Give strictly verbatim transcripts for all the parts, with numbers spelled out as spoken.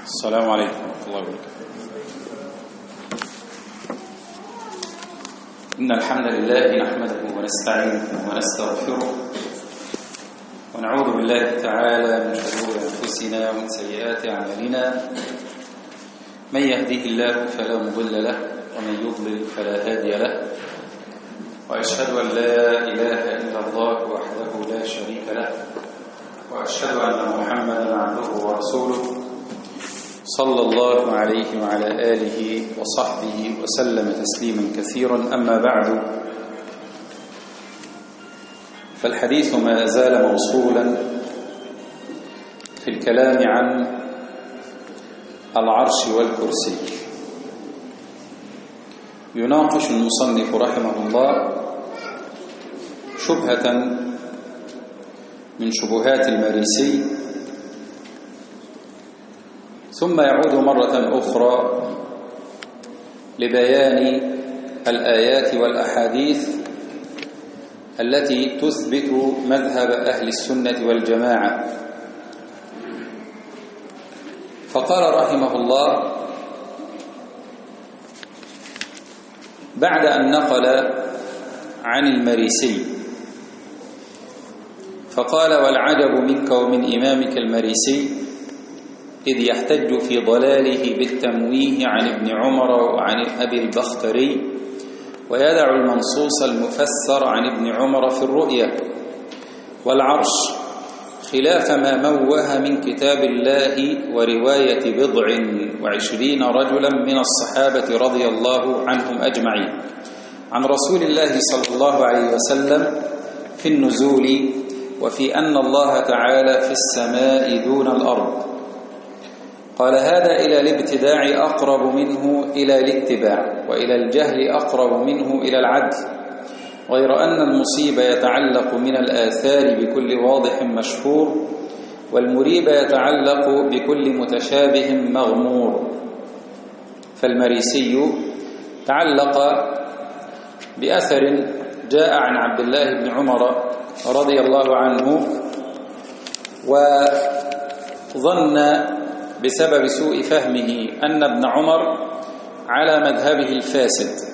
السلام عليكم ورحمة الله وبركاته. إن الحمد لله نحمده ونستعينه ونستغفره ونعوذ بالله تعالى من شرور أنفسنا ومن سيئات أعمالنا. من يهده الله فلا مضل له ومن يضلل فلا هادي له، وأشهد أن لا إله إلا الله وحده لا شريك له، وأشهد أن محمدا عبده ورسوله صلى الله عليه وعلى آله وصحبه وسلم تسليما كثيرا. أما بعد، فالحديث ما زال موصولا في الكلام عن العرش والكرسي. يناقش المصنف رحمه الله شبهة من شبهات المريسي، ثم يعود مرة أخرى لبيان الآيات والأحاديث التي تثبت مذهب أهل السنة والجماعة. فقال رحمه الله بعد أن نقل عن المريسي، فقال: والعجب منك ومن إمامك المريسي إذ يحتج في ضلاله بالتمويه عن ابن عمر وعن أبي البختري، ويدع المنصوص المفسر عن ابن عمر في الرؤيا والعرش خلاف ما موه من كتاب الله ورواية بضع وعشرين رجلا من الصحابة رضي الله عنهم أجمعين عن رسول الله صلى الله عليه وسلم في النزول، وفي أن الله تعالى في السماء دون الأرض. قال: هذا إلى الابتداع أقرب منه إلى الاتباع، وإلى الجهل أقرب منه إلى العدل، غير أن المصيب يتعلق من الآثار بكل واضح مشهور، والمريب يتعلق بكل متشابه مغمور. فالمريسي تعلق بأثر جاء عن عبد الله بن عمر رضي الله عنه، وظن بسبب سوء فهمه أن ابن عمر على مذهبه الفاسد،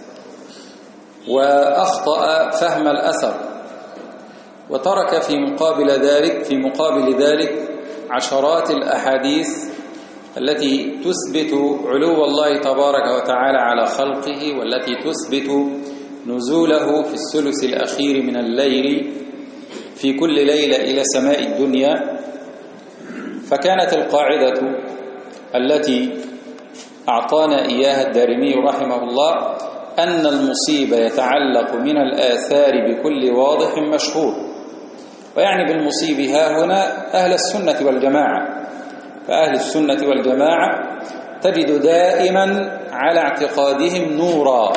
وأخطأ فهم الأثر، وترك في مقابل ذلك في مقابل ذلك عشرات الأحاديث التي تثبت علو الله تبارك وتعالى على خلقه، والتي تثبت نزوله في الثلث الأخير من الليل في كل ليلة إلى سماء الدنيا. فكانت القاعدة التي أعطانا إياها الدارمي رحمه الله أن المصيب يتعلق من الآثار بكل واضح مشهور، ويعني بالمصيب ها هنا أهل السنة والجماعة. فأهل السنة والجماعة تجد دائما على اعتقادهم نورا،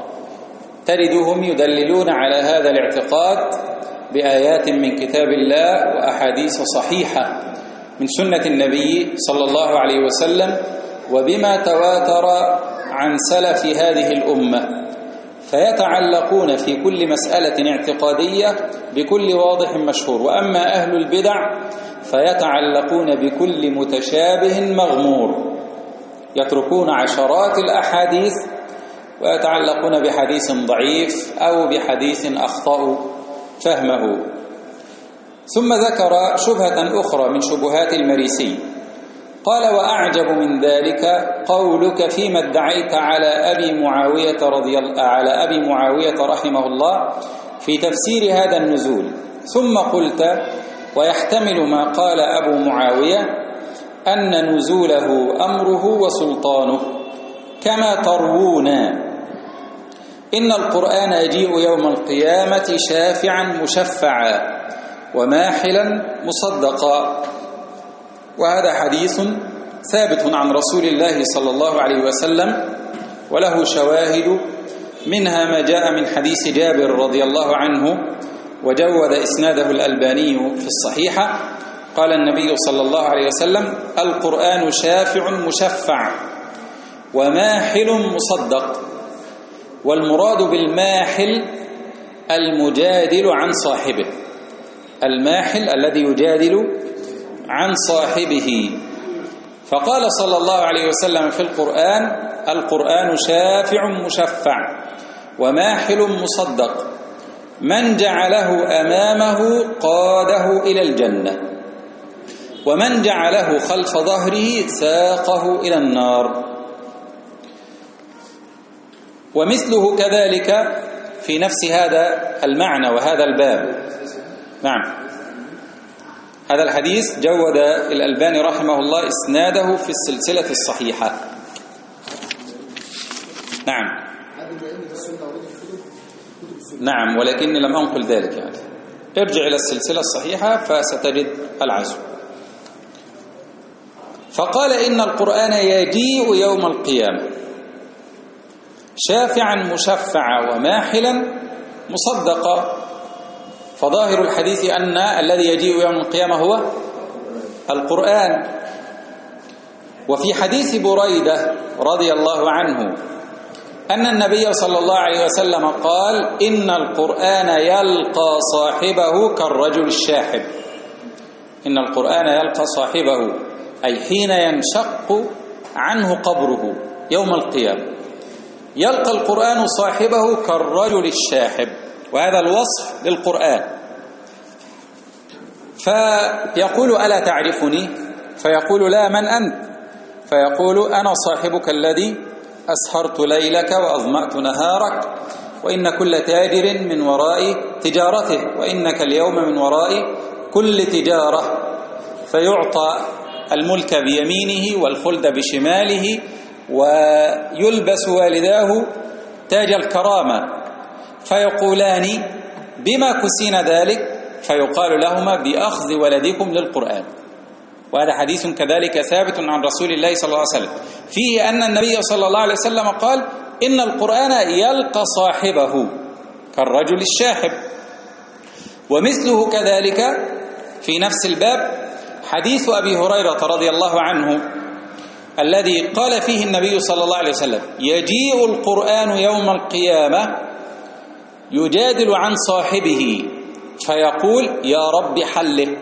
تجدهم يدللون على هذا الاعتقاد بآيات من كتاب الله وأحاديث صحيحة من سنة النبي صلى الله عليه وسلم، وبما تواتر عن سلف هذه الأمة، فيتعلقون في كل مسألة اعتقادية بكل واضح مشهور. وأما أهل البدع فيتعلقون بكل متشابه مغمور، يتركون عشرات الأحاديث ويتعلقون بحديث ضعيف أو بحديث أخطأوا فهمه. ثم ذكر شبهة أخرى من شبهات المريسي، قال: وأعجب من ذلك قولك فيما ادعيت على أبي معاوية رضي الله على أبي معاوية رحمه الله في تفسير هذا النزول، ثم قلت: ويحتمل ما قال أبو معاوية أن نزوله أمره وسلطانه، كما تروون إن القرآن يجيء يوم القيامة شافعا مشفعا وماحلا مصدقا. وهذا حديث ثابت عن رسول الله صلى الله عليه وسلم، وله شواهد، منها ما جاء من حديث جابر رضي الله عنه وجود إسناده الألباني في الصحيحة. قال النبي صلى الله عليه وسلم: القرآن شافع مشفع وماحل مصدق. والمراد بالماحل المجادل عن صاحبه، الماحل الذي يجادل عن صاحبه. فقال صلى الله عليه وسلم في القرآن: القرآن شافع مشفع وماحل مصدق، من جعله أمامه قاده إلى الجنة، ومن جعله خلف ظهره ساقه إلى النار. ومثله كذلك في نفس هذا المعنى وهذا الباب. نعم، هذا الحديث جود الألباني رحمه الله إسناده في السلسلة الصحيحة. نعم نعم ولكني لم أنقل ذلك، يعني ارجع إلى السلسلة الصحيحة فستجد العزو. فقال: إن القرآن يجيء يوم القيامة شافعا مشفعا وماحلا مصدقا. فظاهر الحديث أن الذي يجيء يوم القيامة هو القرآن. وفي حديث بريدة رضي الله عنه أن النبي صلى الله عليه وسلم قال: إن القرآن يلقى صاحبه كالرجل الشاحب. إن القرآن يلقى صاحبه أي حين ينشق عنه قبره يوم القيامة، يلقى القرآن صاحبه كالرجل الشاحب، وهذا الوصف للقرآن. فيقول: ألا تعرفني؟ فيقول: لا، من أنت؟ فيقول: أنا صاحبك الذي أسهرت ليلك وأظمأت نهارك، وإن كل تاجر من وراء تجارته، وإنك اليوم من وراء كل تجارة. فيعطى الملك بيمينه والخلد بشماله، ويلبس والداه تاج الكرامة، فيقولان: بما كسين ذلك؟ فيقال لهما: بأخذ ولدكم للقرآن. وهذا حديث كذلك ثابت عن رسول الله صلى الله عليه وسلم، فيه أن النبي صلى الله عليه وسلم قال: إن القرآن يلقى صاحبه كالرجل الشاحب. ومثله كذلك في نفس الباب حديث أبي هريرة رضي الله عنه الذي قال فيه النبي صلى الله عليه وسلم: يجيء القرآن يوم القيامة يجادل عن صاحبه فيقول: يا رب حله،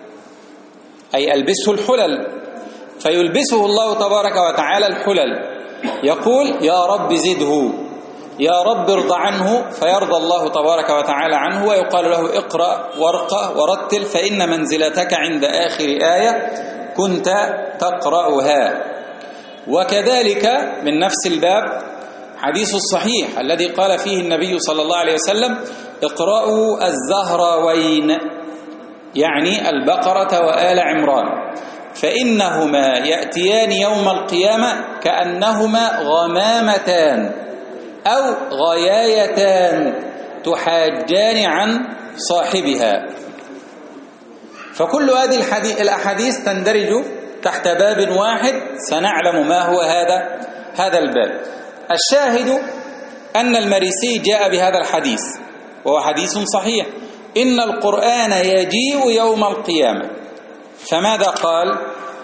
أي ألبسه الحلل، فيلبسه الله تبارك وتعالى الحلل، يقول: يا رب زده، يا رب ارضى عنه، فيرضى الله تبارك وتعالى عنه، ويقال له: اقرأ وارقى ورتل، فإن منزلتك عند آخر آية كنت تقرأها. وكذلك من نفس الباب حديث الصحيح الذي قال فيه النبي صلى الله عليه وسلم: اقرأوا الزهراوين، يعني البقرة وآل عمران، فإنهما يأتيان يوم القيامة كأنهما غمامتان أو غيايتان تحاجان عن صاحبها. فكل هذه الأحاديث تندرج تحت باب واحد، سنعلم ما هو هذا هذا الباب. الشاهد أن المريسي جاء بهذا الحديث، وهو حديث صحيح: إن القرآن يجيء يوم القيامة. فماذا قال؟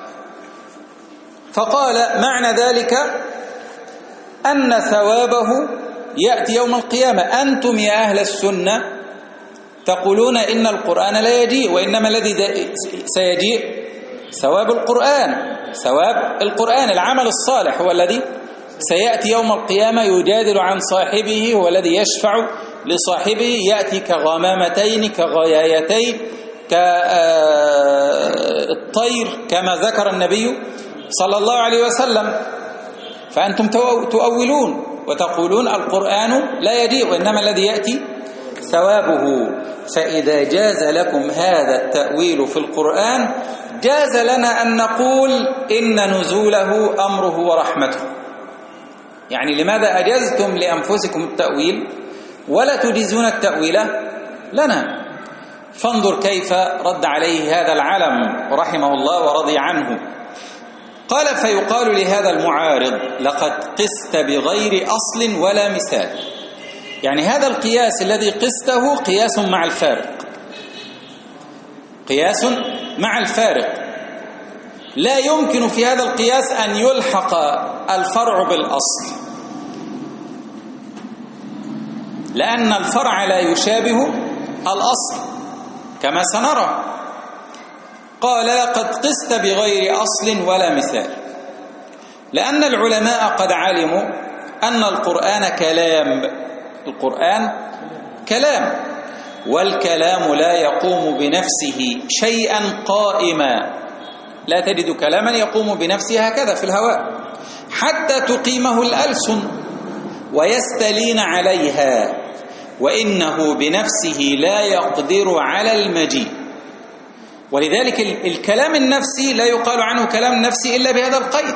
فقال: معنى ذلك أن ثوابه يأتي يوم القيامة. أنتم يا أهل السنة تقولون إن القرآن لا يجيء، وإنما الذي سيجيء ثواب القرآن، ثواب القرآن، العمل الصالح هو الذي سيأتي يوم القيامة يجادل عن صاحبه، هو الذي يشفع لصاحبه، يأتي كغمامتين كغيايتين كالطير كما ذكر النبي صلى الله عليه وسلم. فأنتم تؤولون وتقولون القرآن لا يجيء، وإنما الذي يأتي ثوابه. فإذا جاز لكم هذا التأويل في القرآن، جاز لنا أن نقول إن نزوله أمره ورحمته. يعني لماذا أجزتم لأنفسكم التأويل ولا تجيزون التأويل لنا؟ فانظر كيف رد عليه هذا العالم رحمه الله ورضي عنه. قال: فيقال لهذا المعارض: لقد قست بغير أصل ولا مثال. يعني هذا القياس الذي قسته قياس مع الفارق، قياس مع الفارق، لا يمكن في هذا القياس أن يلحق الفرع بالأصل، لأن الفرع لا يشابه الأصل كما سنرى. قال لقد قست بغير أصل ولا مثال، لأن العلماء قد علموا أن القرآن كلام، القرآن كلام، والكلام لا يقوم بنفسه شيئا قائما، لا تجد كلاما يقوم بنفسه هكذا في الهواء حتى تقيمه الألسن ويستلين عليها، وإنه بنفسه لا يقدر على المجيء. ولذلك الكلام النفسي لا يقال عنه كلام نفسي إلا بهذا القيد.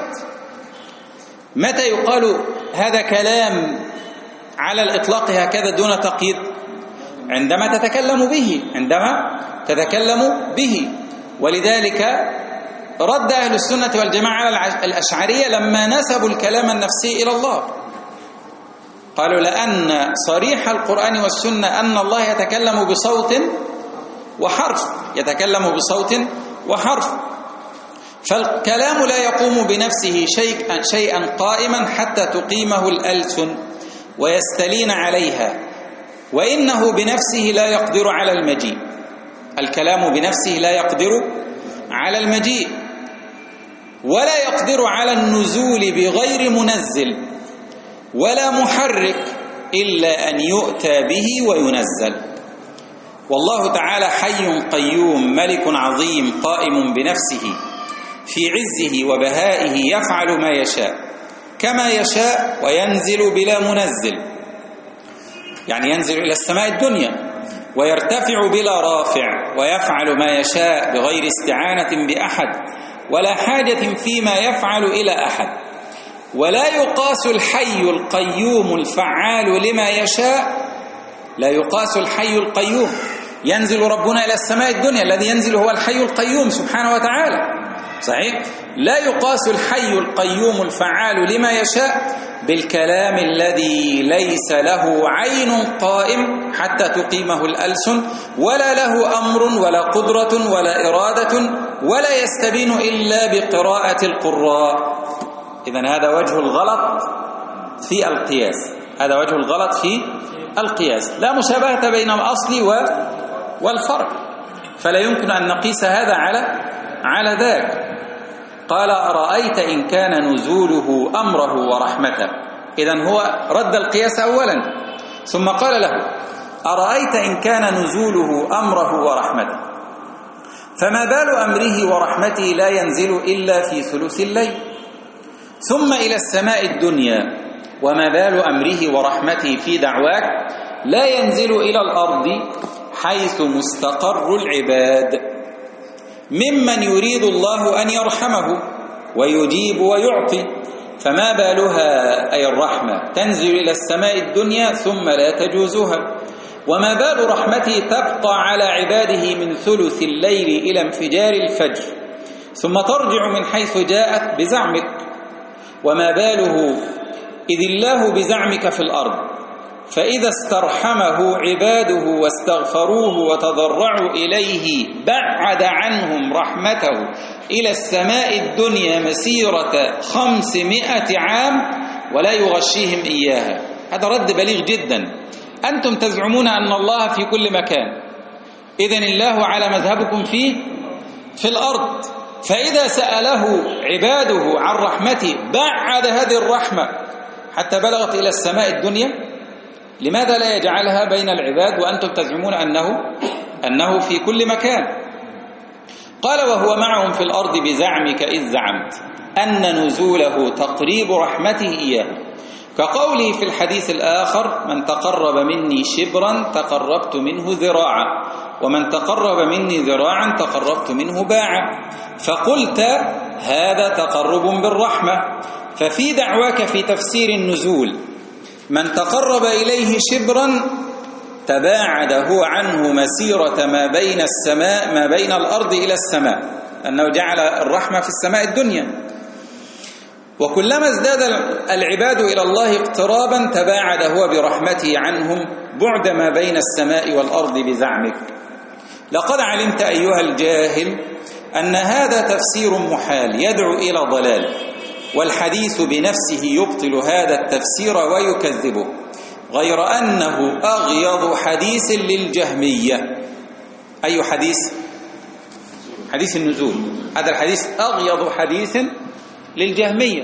متى يقال هذا كلام على الإطلاق هكذا دون تقييد؟ عندما تتكلم به، عندما تتكلم به. ولذلك رد أهل السنة والجماعة على الأشعرية لما نسبوا الكلام النفسي إلى الله، قالوا لأن صريح القرآن والسنة أن الله يتكلم بصوت وحرف، يتكلم بصوت وحرف، فالكلام لا يقوم بنفسه شيئا, شيئا قائما حتى تقيمه الألسن ويستلين عليها، وإنه بنفسه لا يقدر على المجيء. الكلام بنفسه لا يقدر على المجيء، ولا يقدر على النزول بغير منزل ولا محرك إلا أن يؤتى به وينزل. والله تعالى حي قيوم ملك عظيم قائم بنفسه في عزه وبهائه، يفعل ما يشاء كما يشاء وينزل بلا منزل، يعني ينزل إلى السماء الدنيا ويرتفع بلا رافع، ويفعل ما يشاء بغير استعانة بأحد ولا حاجة فيما يفعل إلى أحد. ولا يقاس الحي القيوم الفعال لما يشاء، لا يقاس الحي القيوم. ينزل ربنا إلى السماء الدنيا، الذي ينزل هو الحي القيوم سبحانه وتعالى، صحيح؟ لا يقاس الحي القيوم الفعال لما يشاء بالكلام الذي ليس له عين قائم حتى تقيمه الألسن، ولا له أمر ولا قدرة ولا إرادة، ولا يستبين إلا بقراءة القراء. إذن هذا وجه الغلط في القياس، هذا وجه الغلط في القياس، لا مشابهة بين الأصل والفرع، فلا يمكن أن نقيس هذا على على ذاك. قال أرأيت إن كان نزوله أمره ورحمته، إذن هو رد القياس أولا، ثم قال له أرأيت إن كان نزوله أمره ورحمته، فما بال أمره ورحمته لا ينزل إلا في ثلث الليل ثم إلى السماء الدنيا، وما بال أمره ورحمته في دعواك لا ينزل إلى الأرض حيث مستقر العباد، ممن يريد الله أن يرحمه ويجيب ويعطي، فما بالها أي الرحمة تنزل إلى السماء الدنيا ثم لا تجوزها، وما بال رحمته تبقى على عباده من ثلث الليل إلى انفجار الفجر ثم ترجع من حيث جاءت بزعمك، وما باله إذ الله بزعمك في الأرض، فإذا استرحمه عباده واستغفروه وتضرعوا إليه بعد عنهم رحمته إلى السماء الدنيا مسيرة خمسمائة عام ولا يغشيهم إياها. هذا رد بليغ جدا. أنتم تزعمون أن الله في كل مكان، إذن الله على مذهبكم فيه في الأرض، فإذا سأله عباده عن رحمته بعد هذه الرحمة حتى بلغت إلى السماء الدنيا، لماذا لا يجعلها بين العباد وأنتم تزعمون أنه أنه في كل مكان؟ قال وهو معهم في الأرض بزعمك إذ زعمت أن نزوله تقريب رحمته إياه، كقوله في الحديث الآخر من تقرب مني شبرا تقربت منه ذراعا، ومن تقرب مني ذراعا تقربت منه باعا، فقلت هذا تقرب بالرحمة. ففي دعواك في تفسير النزول من تقرب إليه شبرا تباعد هو عنه مسيرة ما بين السماء ما بين الأرض إلى السماء، أنه جعل الرحمة في السماء الدنيا، وكلما ازداد العباد إلى الله اقترابا تباعد هو برحمته عنهم بعد ما بين السماء والأرض بزعمك. لقد علمت أيها الجاهل أن هذا تفسير محال يدعو إلى ضلال، والحديث بنفسه يبطل هذا التفسير ويكذبه، غير أنه أغيض حديث للجهمية. أي حديث؟ حديث النزول. هذا الحديث أغيض حديث للجهمية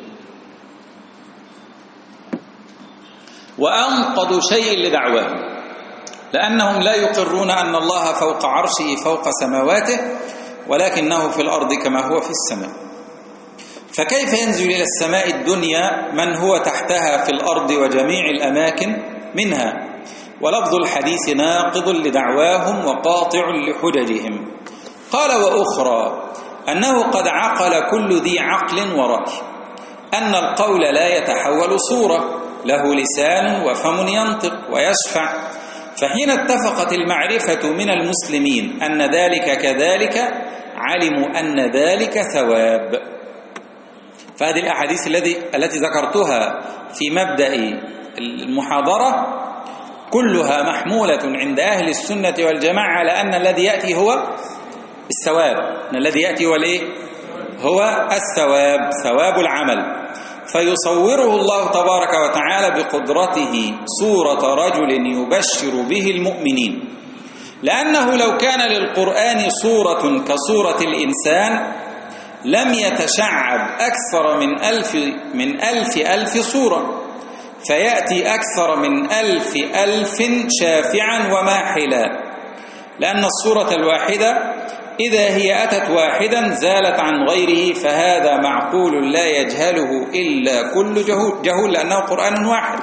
وأنقض شيء لدعواهم، لأنهم لا يقرون أن الله فوق عرشه فوق سماواته، ولكنه في الأرض كما هو في السماء. فكيف ينزل إلى السماء الدنيا من هو تحتها في الأرض وجميع الأماكن منها؟ ولفظ الحديث ناقض لدعواهم وقاطع لحججهم. قال وأخرى أنه قد عقل كل ذي عقل ورأي أن القول لا يتحول صورة، له لسان وفم ينطق ويشفع، فحين اتفقت المعرفة من المسلمين أن ذلك كذلك علموا أن ذلك ثواب. فهذه الأحاديث التي ذكرتها في مبدأ المحاضرة كلها محمولة عند أهل السنة والجماعة على أن الذي يأتي هو الثواب، أن الذي يأتي هو الإيه؟ هو الثواب، ثواب العمل. فيصوره الله تبارك وتعالى بقدرته صورة رجل يبشر به المؤمنين، لأنه لو كان للقرآن صورة كصورة الإنسان لم يتشعب أكثر من ألف من ألف ألف صورة، فيأتي أكثر من ألف ألف شافعا وماحلا، لأن الصورة الواحدة إذا هي أتت واحدا زالت عن غيره، فهذا معقول لا يجهله إلا كل جهول, جهول لأنه قرآن واحد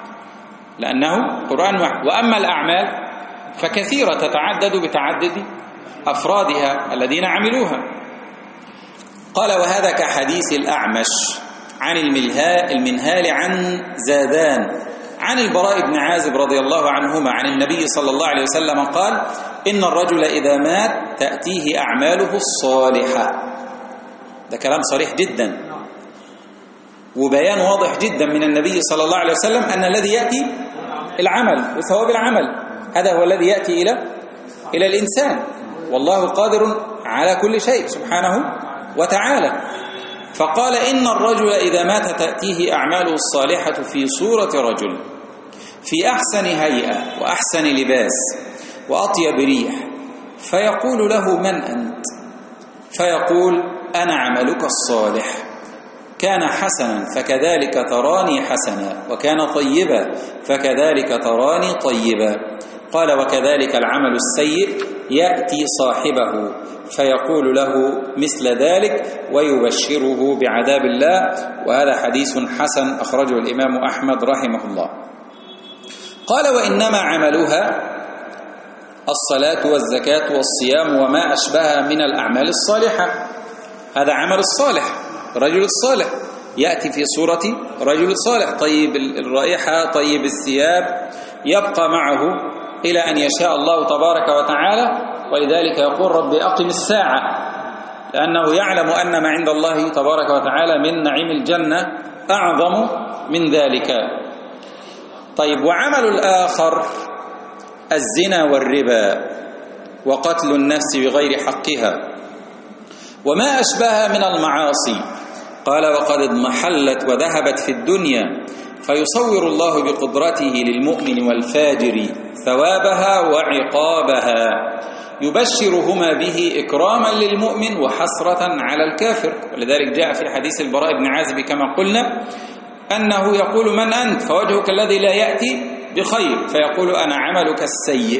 لأنه قرآن واحد. وأما الأعمال فكثيرة تتعدد بتعدد أفرادها الذين عملوها. قال وهذا كحديث الأعمش عن المنهال عن زادان عن البراء بن عازب رضي الله عنهما عن النبي صلى الله عليه وسلم قال إن الرجل إذا مات تأتيه أعماله الصالحة. ده كلام صريح جدا وبيان واضح جدا من النبي صلى الله عليه وسلم أن الذي يأتي العمل وثواب العمل، هذا هو الذي يأتي إلى إلى الإنسان، والله قادر على كل شيء سبحانه وتعالى. فقال إن الرجل إذا مات تأتيه أعماله الصالحة في صورة رجل في أحسن هيئة وأحسن لباس وأطيب ريح، فيقول له من أنت؟ فيقول أنا عملك الصالح، كان حسنا فكذلك تراني حسنا، وكان طيبا فكذلك تراني طيبا. قال وكذلك العمل السيء يأتي صاحبه فيقول له مثل ذلك ويبشره بعذاب الله. وهذا حديث حسن أخرجه الإمام أحمد رحمه الله. قال وإنما عملها الصلاة والزكاة والصيام وما أشبهها من الأعمال الصالحة. هذا عمل الصالح، الرجل الصالح يأتي في صورة رجل صالح، طيب الرائحة طيب الثياب، يبقى معه إلى أن يشاء الله تبارك وتعالى. ولذلك يقول ربي أقم الساعة، لأنه يعلم أن ما عند الله تبارك وتعالى من نعيم الجنة أعظم من ذلك. طيب وعمل الآخر الزنا والربا وقتل النفس بغير حقها وما أشبه من المعاصي. قال وقد اضمحلت وذهبت في الدنيا، فيصور الله بقدرته للمؤمن والفاجر ثوابها وعقابها، يبشرهما به إكراما للمؤمن وحسرة على الكافر. ولذلك جاء في حديث البراء بن عازب كما قلنا أنه يقول من أنت؟ فوجهك الذي لا يأتي بخير، فيقول أنا عملك السيء،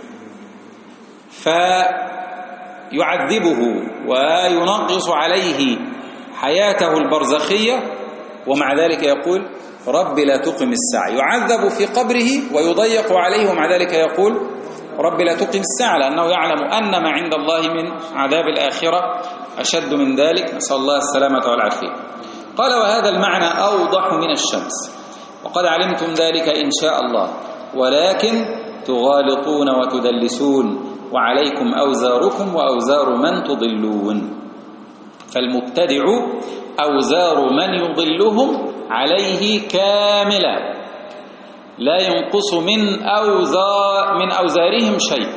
فيعذبه وينغص عليه حياته البرزخية، ومع ذلك يقول رب لا تقم الساعة. يعذب في قبره ويضيق عليه، ومع ذلك يقول رب لا تقم الساعة، لأنه يعلم أن ما عند الله من عذاب الآخرة أشد من ذلك، نسأل الله السلامة والعافية. قال وهذا المعنى أوضح من الشمس، وقد علمتم ذلك إن شاء الله، ولكن تغالطون وتدلسون، وعليكم أوزاركم وأوزار من تضلون. فالمبتدع أوزار من يضلهم عليه كاملة، لا ينقص من أوزار من أوزارهم شيء،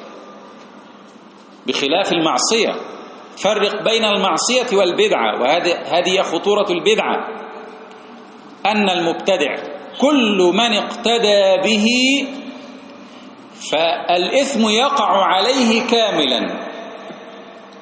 بخلاف المعصية. فرق بين المعصية والبدعة، وهذه خطورة البدعة، أن المبتدع كل من اقتدى به فالإثم يقع عليه كاملا،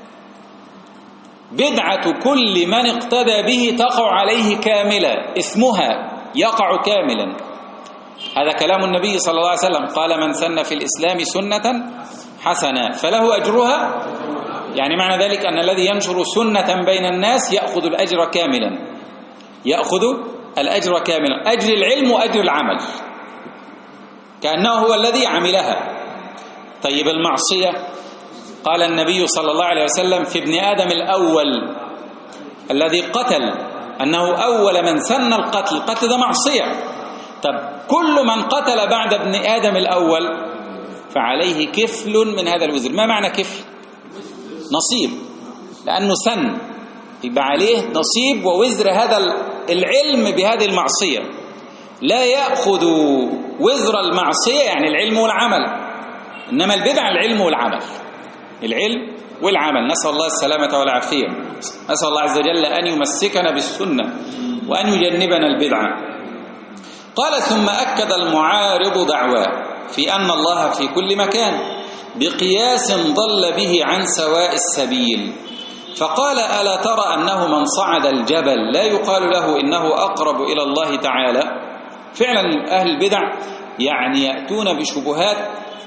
بدعة كل من اقتدى به تقع عليه كاملة، إثمها يقع كاملا. هذا كلام النبي صلى الله عليه وسلم، قال من سن في الإسلام سنة حسنة فله أجرها، يعني معنى ذلك أن الذي ينشر سنة بين الناس يأخذ الأجر كاملا، يأخذ الأجر كاملا، أجر العلم وأجر العمل، كأنه هو الذي عملها. طيب المعصية، قال النبي صلى الله عليه وسلم في ابن آدم الأول الذي قتل أنه أول من سن القتل، القتل ده معصية. طب كل من قتل بعد ابن آدم الأول فعليه كفل من هذا الوزر. ما معنى كفل؟ نصيب، لأنه سن، يبقى عليه نصيب ووزر هذا العلم بهذه المعصية. لا يأخذ وزر المعصية يعني العلم والعمل، إنما البدع العلم والعمل، العلم والعمل. نسأل الله السلامة والعافية، نسأل الله عز وجل أن يمسكنا بالسنة وأن يجنبنا البدعة. قال ثم أكد المعارض دعواه في أن الله في كل مكان بقياس ضل به عن سواء السبيل، فقال ألا ترى أنه من صعد الجبل لا يقال له إنه أقرب إلى الله تعالى. فعلا أهل البدع يعني يأتون بشبهات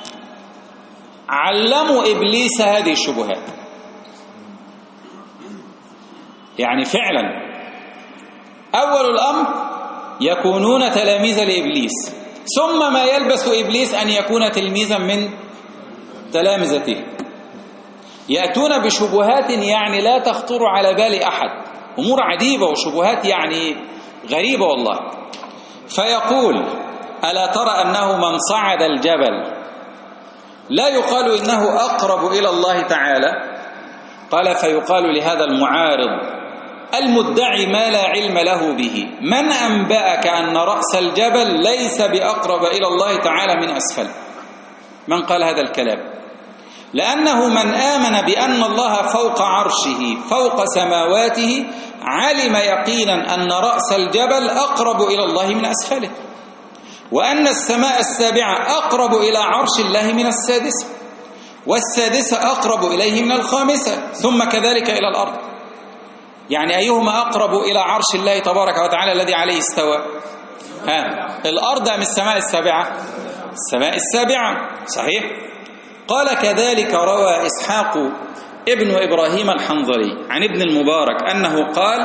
علموا إبليس هذه الشبهات، يعني فعلا أول الأمر يكونون تلاميذ لإبليس، ثم ما يلبس إبليس أن يكون تلميذا من تلامذته. يأتون بشبهات يعني لا تخطر على بال أحد، أمور عجيبة وشبهات يعني غريبة والله. فيقول ألا ترى أنه من صعد الجبل لا يقال إنه أقرب إلى الله تعالى. قال فيقال لهذا المعارض المدعي ما لا علم له به من أنبأك أن رأس الجبل ليس بأقرب إلى الله تعالى من أسفل؟ من قال هذا الكلام؟ لأنه من آمن بأن الله فوق عرشه فوق سماواته علم يقينا أن رأس الجبل أقرب إلى الله من أسفله، وأن السماء السابعة أقرب إلى عرش الله من السادسة، والسادسة أقرب إليه من الخامسة، ثم كذلك إلى الأرض. يعني أيهما أقرب إلى عرش الله تبارك وتعالى الذي عليه استوى؟ ها الأرض أم السماء السابعة؟ السماء السابعة، صحيح. قال كذلك روى إسحاق ابن إبراهيم الحنظلي عن ابن المبارك أنه قال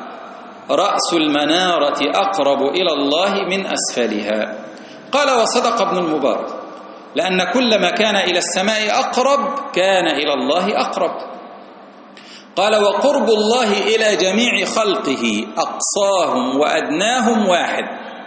رأس المنارة أقرب إلى الله من أسفلها. قال وصدق ابن المبارك، لأن كل ما كان إلى السماء أقرب كان إلى الله أقرب. قال وقرب الله إلى جميع خلقه أقصاهم وأدناهم واحد.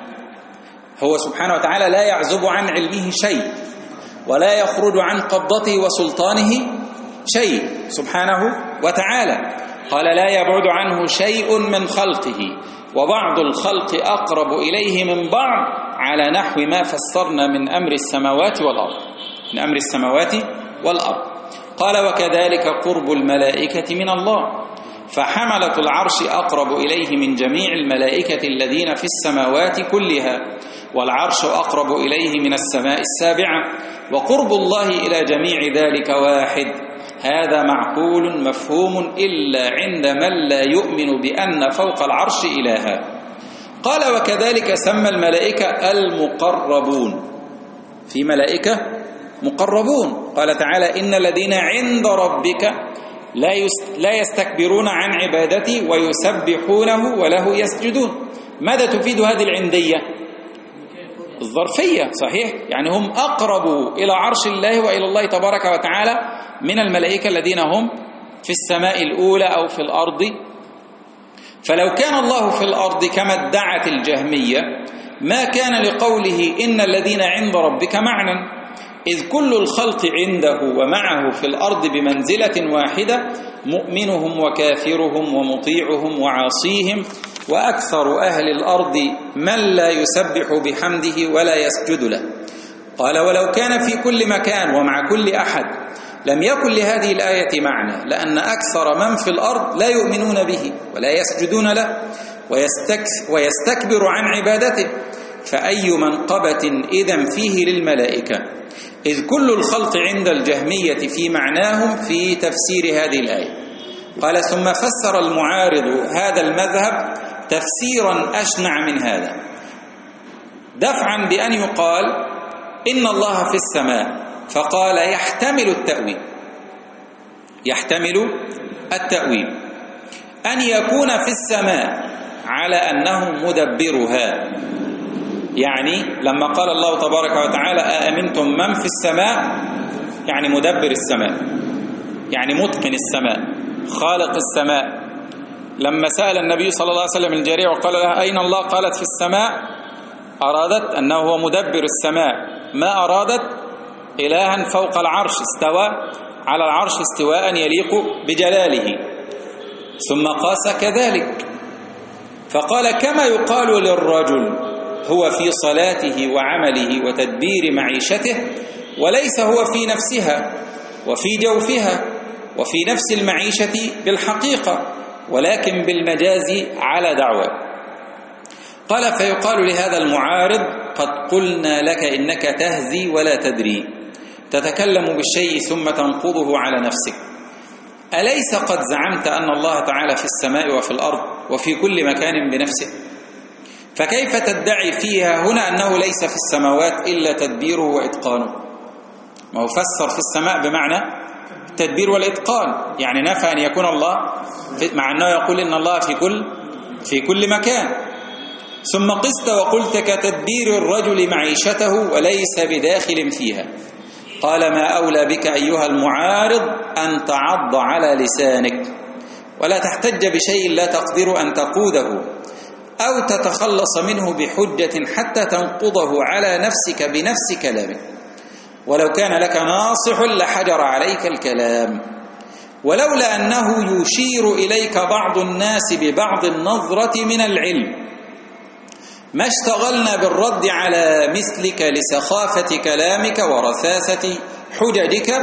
هو سبحانه وتعالى لا يعزب عن علمه شيء، ولا يخرج عن قبضته وسلطانه شيء سبحانه وتعالى. قال لا يبعد عنه شيء من خلقه، وبعض الخلق أقرب إليه من بعض، على نحو ما فسرنا من أمر السماوات والأرض، من أمر السماوات والأرض. قال وكذلك قرب الملائكة من الله، فحملة العرش أقرب إليه من جميع الملائكة الذين في السماوات كلها، والعرش أقرب إليه من السماء السابعة، وقرب الله إلى جميع ذلك واحد. هذا معقول مفهوم إلا عند من لا يؤمن بأن فوق العرش إلها. قال وكذلك سمى الملائكة المقربون، في ملائكة مقربون. قال تعالى إن الذين عند ربك لا يستكبرون عن عبادته ويسبحونه وله يسجدون. ماذا تفيد هذه العندية؟ الظرفية، صحيح، يعني هم أقرب إلى عرش الله وإلى الله تبارك وتعالى من الملائكة الذين هم في السماء الأولى أو في الأرض. فلو كان الله في الأرض كما ادعت الجهمية ما كان لقوله إن الذين عند ربك معنى، إذ كل الخلق عنده ومعه في الأرض بمنزلة واحدة، مؤمنهم وكافرهم ومطيعهم وعاصيهم، وأكثر أهل الأرض من لا يسبح بحمده ولا يسجد له. قال ولو كان في كل مكان ومع كل أحد لم يكن لهذه الآية معنى، لأن أكثر من في الأرض لا يؤمنون به ولا يسجدون له ويستكبر عن عبادته، فأي منقبة إذن فيه للملائكة، إذ كل الخلق عند الجهمية في معناهم في تفسير هذه الآية. قال ثم فسر المعارض هذا المذهب تفسيرا أشنع من هذا، دفعا بأن يقال إن الله في السماء، فقال يحتمل التأويل، يحتمل التأويل أن يكون في السماء على أنه مدبرها، يعني لما قال الله تبارك وتعالى أأمنتم من في السماء، يعني مدبر السماء، يعني متقن السماء، خالق السماء. لما سأل النبي صلى الله عليه وسلم الجارية وقال لها أين الله، قالت في السماء، أرادت أنه هو مدبر السماء، ما أرادت إلها فوق العرش استوى على العرش استواء يليق بجلاله. ثم قاس كذلك فقال كما يقال للرجل هو في صلاته وعمله وتدبير معيشته وليس هو في نفسها وفي جوفها وفي نفس المعيشة بالحقيقة ولكن بالمجاز على دعوى. قال فيقال لهذا المعارض قد قلنا لك إنك تهزي ولا تدري، تتكلم بالشيء ثم تنقضه على نفسك، أليس قد زعمت أن الله تعالى في السماء وفي الأرض وفي كل مكان بنفسه؟ فكيف تدعي فيها هنا أنه ليس في السماوات إلا تدبيره وإتقانه؟ ما هو فسر في السماء بمعنى التدبير والإتقان، يعني نفى أن يكون الله مع أنه يقول إن الله في كل في كل مكان. ثم قست وقلت كتدبير الرجل معيشته وليس بداخل فيها. قال ما أولى بك أيها المعارض أن تعض على لسانك ولا تحتج بشيء لا تقدر أن تقوده أو تتخلص منه بحجة حتى تنقضه على نفسك بنفس كلامك، ولو كان لك ناصح لحجر عليك الكلام، ولولا أنه يشير إليك بعض الناس ببعض النظرة من العلم ما اشتغلنا بالرد على مثلك لسخافة كلامك ورثاثة حججك،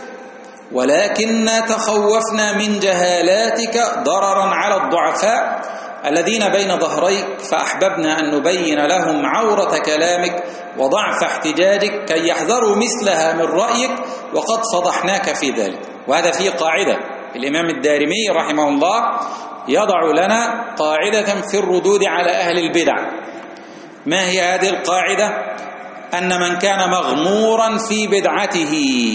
ولكن تخوفنا من جهالاتك ضررا على الضعفاء الذين بين ظهريك، فأحببنا أن نبين لهم عورة كلامك وضعف احتجاجك كي يحذروا مثلها من رأيك، وقد فضحناك في ذلك. وهذا فيه قاعدة الإمام الدارمي رحمه الله يضع لنا قاعدة في الردود على أهل البدع. ما هي هذه القاعدة؟ أن من كان مغمورا في بدعته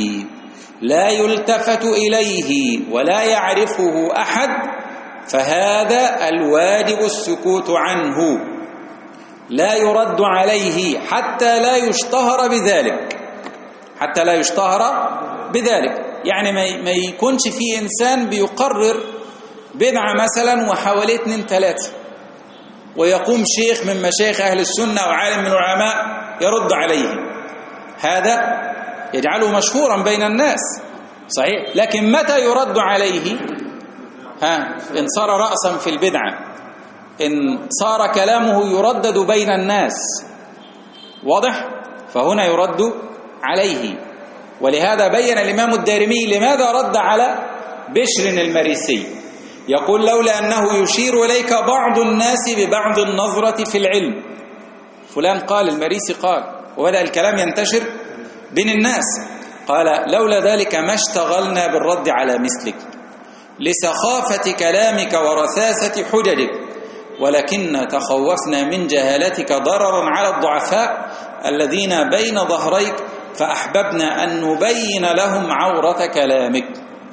لا يلتفت إليه ولا يعرفه أحد فهذا الواجب السكوت عنه، لا يرد عليه حتى لا يشتهر بذلك، حتى لا يشتهر بذلك. يعني ما يكونش في إنسان بيقرر بدعة مثلا وحواليه اثنين ثلاثة ويقوم شيخ من مشايخ أهل السنة أو عالم من العلماء يرد عليه، هذا يجعله مشهورا بين الناس صحيح، لكن متى يرد عليه؟ ها إن صار رأسا في البدعة، إن صار كلامه يردد بين الناس، واضح؟ فهنا يرد عليه. ولهذا بين الإمام الدارمي لماذا رد على بشر المريسي، يقول لولا أنه يشير إليك بعض الناس ببعض النظرة في العلم، فلان قال المريسي قال، وبدأ الكلام ينتشر بين الناس، قال لولا ذلك ما اشتغلنا بالرد على مثلك لسخافة كلامك ورثاثة حججك، ولكن تخوفنا من جهالتك ضررا على الضعفاء الذين بين ظهريك، فأحببنا أن نبين لهم عورة كلامك.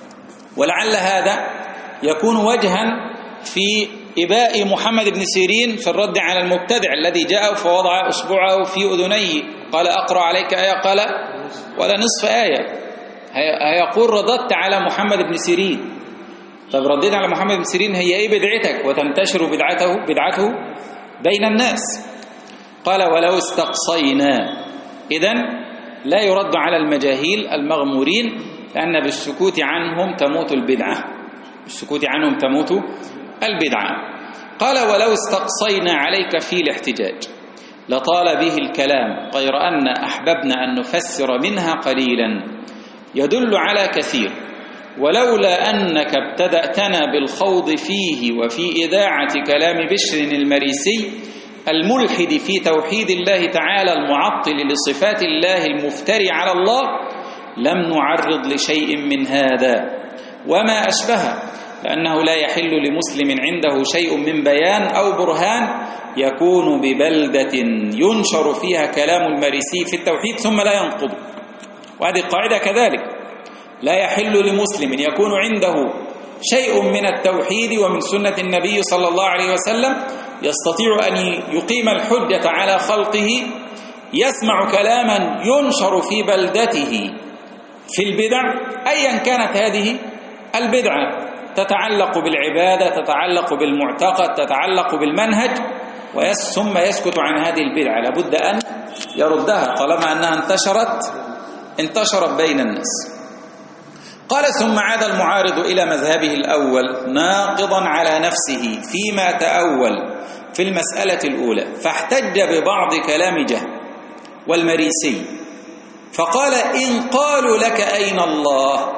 ولعل هذا يكون وجها في إباء محمد بن سيرين في الرد على المبتدع الذي جاء فوضع أصبعه في أذنيه قال أقرأ عليك آية، قال ولا نصف آية. هيقول رددت على محمد بن سيرين. طب رديت على محمد بن سيرين، هي ايه بدعتك؟ وتنتشر بدعته بدعته بين الناس. قال ولو استقصينا، إذن لا يرد على المجاهيل المغمورين، لأن بالسكوت عنهم تموت البدعة، بالسكوت عنهم تموت البدعة. قال ولو استقصينا عليك في الاحتجاج لطال به الكلام، غير أن أحببنا أن نفسر منها قليلا يدل على كثير، ولولا أنك ابتدأتنا بالخوض فيه وفي إذاعة كلام بشر المريسي الملحد في توحيد الله تعالى المعطل لصفات الله المفتري على الله، لم نعرض لشيء من هذا وما أشبهه، لأنه لا يحل لمسلم عنده شيء من بيان أو برهان يكون ببلدة ينشر فيها كلام المريسي في التوحيد ثم لا ينقض. وهذه القاعدة كذلك، لا يحل لمسلم يكون عنده شيء من التوحيد ومن سنة النبي صلى الله عليه وسلم يستطيع أن يقيم الحجة على خلقه، يسمع كلاما ينشر في بلدته في البدع أيا كانت هذه البدعة، تتعلق بالعبادة، تتعلق بالمعتقد، تتعلق بالمنهج، ثم يسكت عن هذه البدعة، لابد أن يردها طالما أنها انتشرت انتشرت بين الناس. قال ثم عاد المعارض إلى مذهبه الأول ناقضا على نفسه فيما تأول في المسألة الأولى، فاحتج ببعض كلام جهم والمريسي فقال إن قالوا لك أين الله،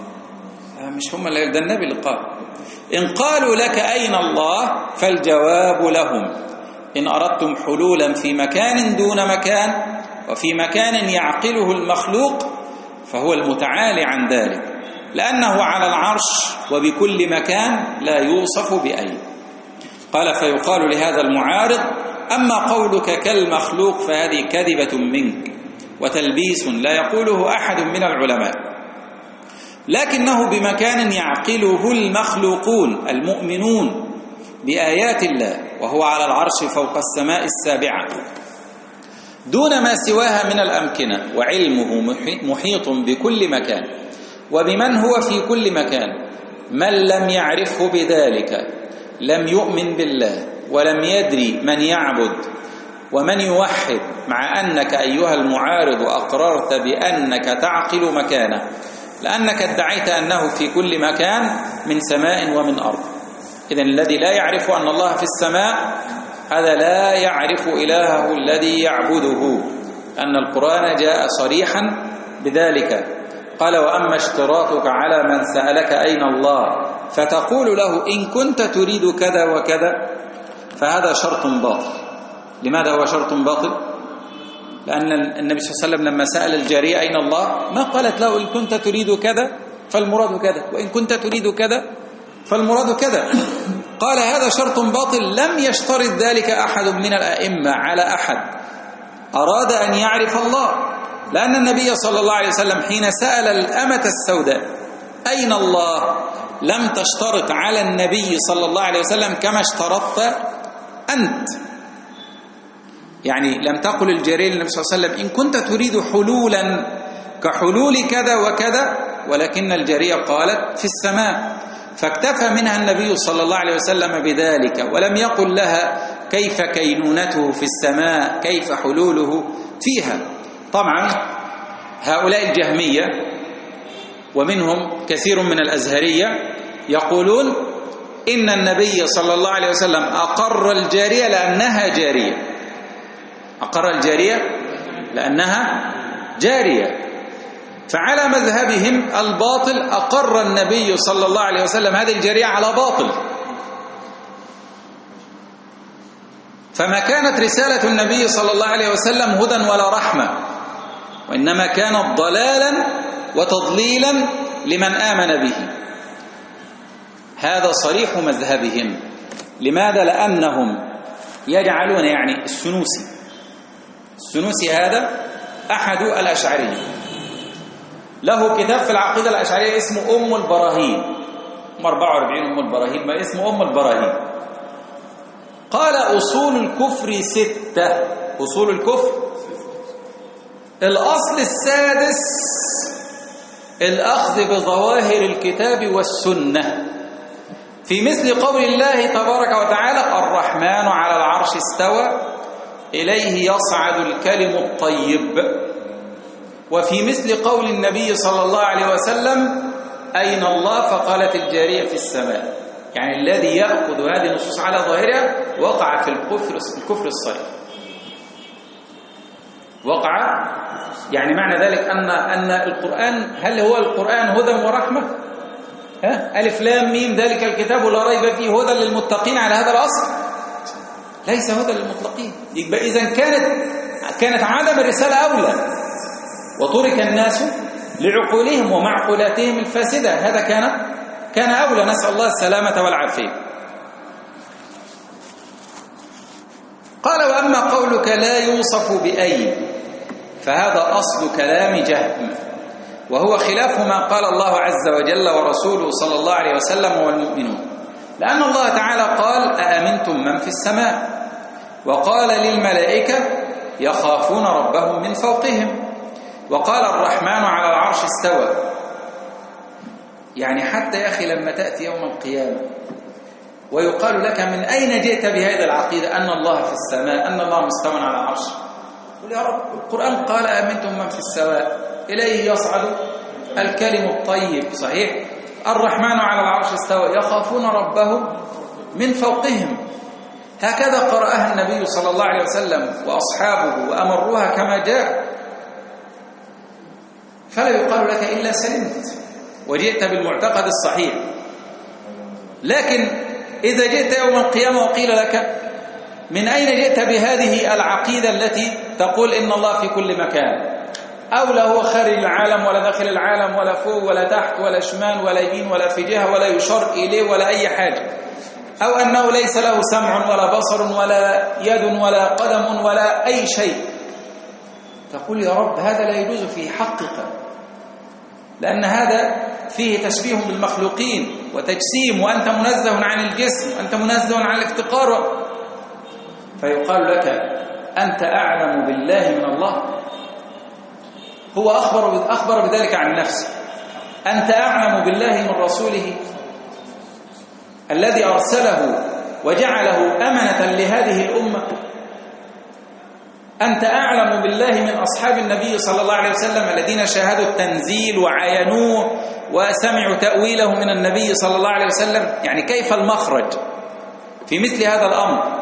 مش هم اللي ده النبي اللي قال، إن قالوا لك أين الله فالجواب لهم إن أردتم حلولا في مكان دون مكان وفي مكان يعقله المخلوق فهو المتعالي عن ذلك، لأنه على العرش وبكل مكان لا يوصف بأي. قال فيقال لهذا المعارض أما قولك كالمخلوق فهذه كذبة منك وتلبيس لا يقوله أحد من العلماء، لكنه بمكان يعقله المخلوقون المؤمنون بآيات الله، وهو على العرش فوق السماء السابعة دون ما سواها من الأمكنة، وعلمه محيط بكل مكان وبمن هو في كل مكان. من لم يعرفه بذلك لم يؤمن بالله ولم يدري من يعبد ومن يوحد، مع أنك أيها المعارض أقررت بأنك تعقل مكانه، لأنك ادعيت أنه في كل مكان من سماء ومن أرض. إذن الذي لا يعرف أن الله في السماء هذا لا يعرف إلهه الذي يعبده، أن القرآن جاء صريحا بذلك. قال وأما اشتراطك على من سألك أين الله فتقول له إن كنت تريد كذا وكذا فهذا شرط باطل. لماذا هو شرط باطل؟ لأن النبي صلى الله عليه وسلم لما سأل الجارية أين الله ما قالت له إن كنت تريد كذا فالمراد كذا وإن كنت تريد كذا فالمراد كذا. قال هذا شرط باطل لم يشترط ذلك أحد من الأئمة على أحد أراد أن يعرف الله، لأن النبي صلى الله عليه وسلم حين سأل الأمة السوداء أين الله لم تشترط على النبي صلى الله عليه وسلم كما اشترطت أنت، يعني لم تقل الجارية للنبي صلى الله عليه وسلم إن كنت تريد حلولا كحلول كذا وكذا، ولكن الجارية قالت في السماء، فاكتفى منها النبي صلى الله عليه وسلم بذلك ولم يقل لها كيف كينونته في السماء، كيف حلوله فيها. طبعا هؤلاء الجهمية ومنهم كثير من الأزهرية يقولون إن النبي صلى الله عليه وسلم أقر الجارية لأنها جارية، أقر الجارية لأنها جارية، فعلى مذهبهم الباطل أقر النبي صلى الله عليه وسلم هذه الجارية على باطل، فما كانت رسالة النبي صلى الله عليه وسلم هدى ولا رحمة، وإنما كانت ضلالا وتضليلا لمن آمن به. هذا صريح مذهبهم. لماذا؟ لأنهم يجعلون يعني السنوسي السنوسي هذا أحد الأشعرية، له كتاب في العقيدة الأشعرية اسمه أم البراهين، أم أربعة وأربعين أم البراهين، ما اسمه أم البراهين. قال أصول الكفر ستة، أصول الكفر الأصل السادس الأخذ بظواهر الكتاب والسنة، في مثل قول الله تبارك وتعالى الرحمن على العرش استوى إليه يصعد الكلم الطيب، وفي مثل قول النبي صلى الله عليه وسلم أين الله فقالت الجارية في السماء. يعني الذي يأخذ هذه النصوص على ظاهرها وقع في الكفر الكفر الصريح، وقع. يعني معنى ذلك أن أن القرآن، هل هو القرآن هدى ورحمة؟ ها ألف لام ميم ذلك الكتاب لا ريب فيه هدى للمتقين على هذا الأصل؟ ليس هدى للمتقين. يبقى إذا كانت كانت عدم الرسالة أولى، وترك الناس لعقولهم ومعقولاتهم الفاسدة، هذا كان كان أولى، نسأل الله السلامة والعافية. قال: وأما قولك لا يوصف بأي، فهذا أصل كلام جهم، وهو خلاف ما قال الله عز وجل ورسوله صلى الله عليه وسلم والمؤمنون، لأن الله تعالى قال: أأمنتم من في السماء، وقال للملائكة يخافون ربهم من فوقهم، وقال الرحمن على العرش استوى. يعني حتى يا أخي لما تأتي يوم القيامة ويقال لك: من أين جئت بهذه العقيدة أن الله في السماء، أن الله مستوى على العرش؟ قل يا رب القرآن قال: أأمنتم من في السماء، إليه يصعد الكلم الطيب، صحيح؟ الرحمن على العرش استوى، يخافون ربهم من فوقهم. هكذا قرأها النبي صلى الله عليه وسلم وأصحابه وأمروها كما جاء، فلا يقال لك إلا سلمت وجئت بالمعتقد الصحيح. لكن إذا جئت يوم القيامة وقيل لك: من أين جئت بهذه العقيدة التي تقول إن الله في كل مكان، أو لا هو خارج العالم ولا داخل العالم ولا فوق ولا تحت ولا شمال ولا يمين ولا في جهة ولا يشار إليه ولا أي حاجة، أو أنه ليس له سمع ولا بصر ولا يد ولا قدم ولا أي شيء، تقول يا رب هذا لا يجوز في حقك، لأن هذا فيه تشبيه بالمخلوقين وتجسيم، وأنت منزه عن الجسم، وأنت منزه عن الافتقار. فيقال لك: أنت أعلم بالله من الله. هو أخبر, أخبر بذلك عن نفسه. أنت أعلم بالله من رسوله الذي أرسله وجعله أمنة لهذه الأمة. أنت أعلم بالله من أصحاب النبي صلى الله عليه وسلم الذين شاهدوا التنزيل وعاينوه وسمعوا تأويله من النبي صلى الله عليه وسلم. يعني كيف المخرج في مثل هذا الأمر؟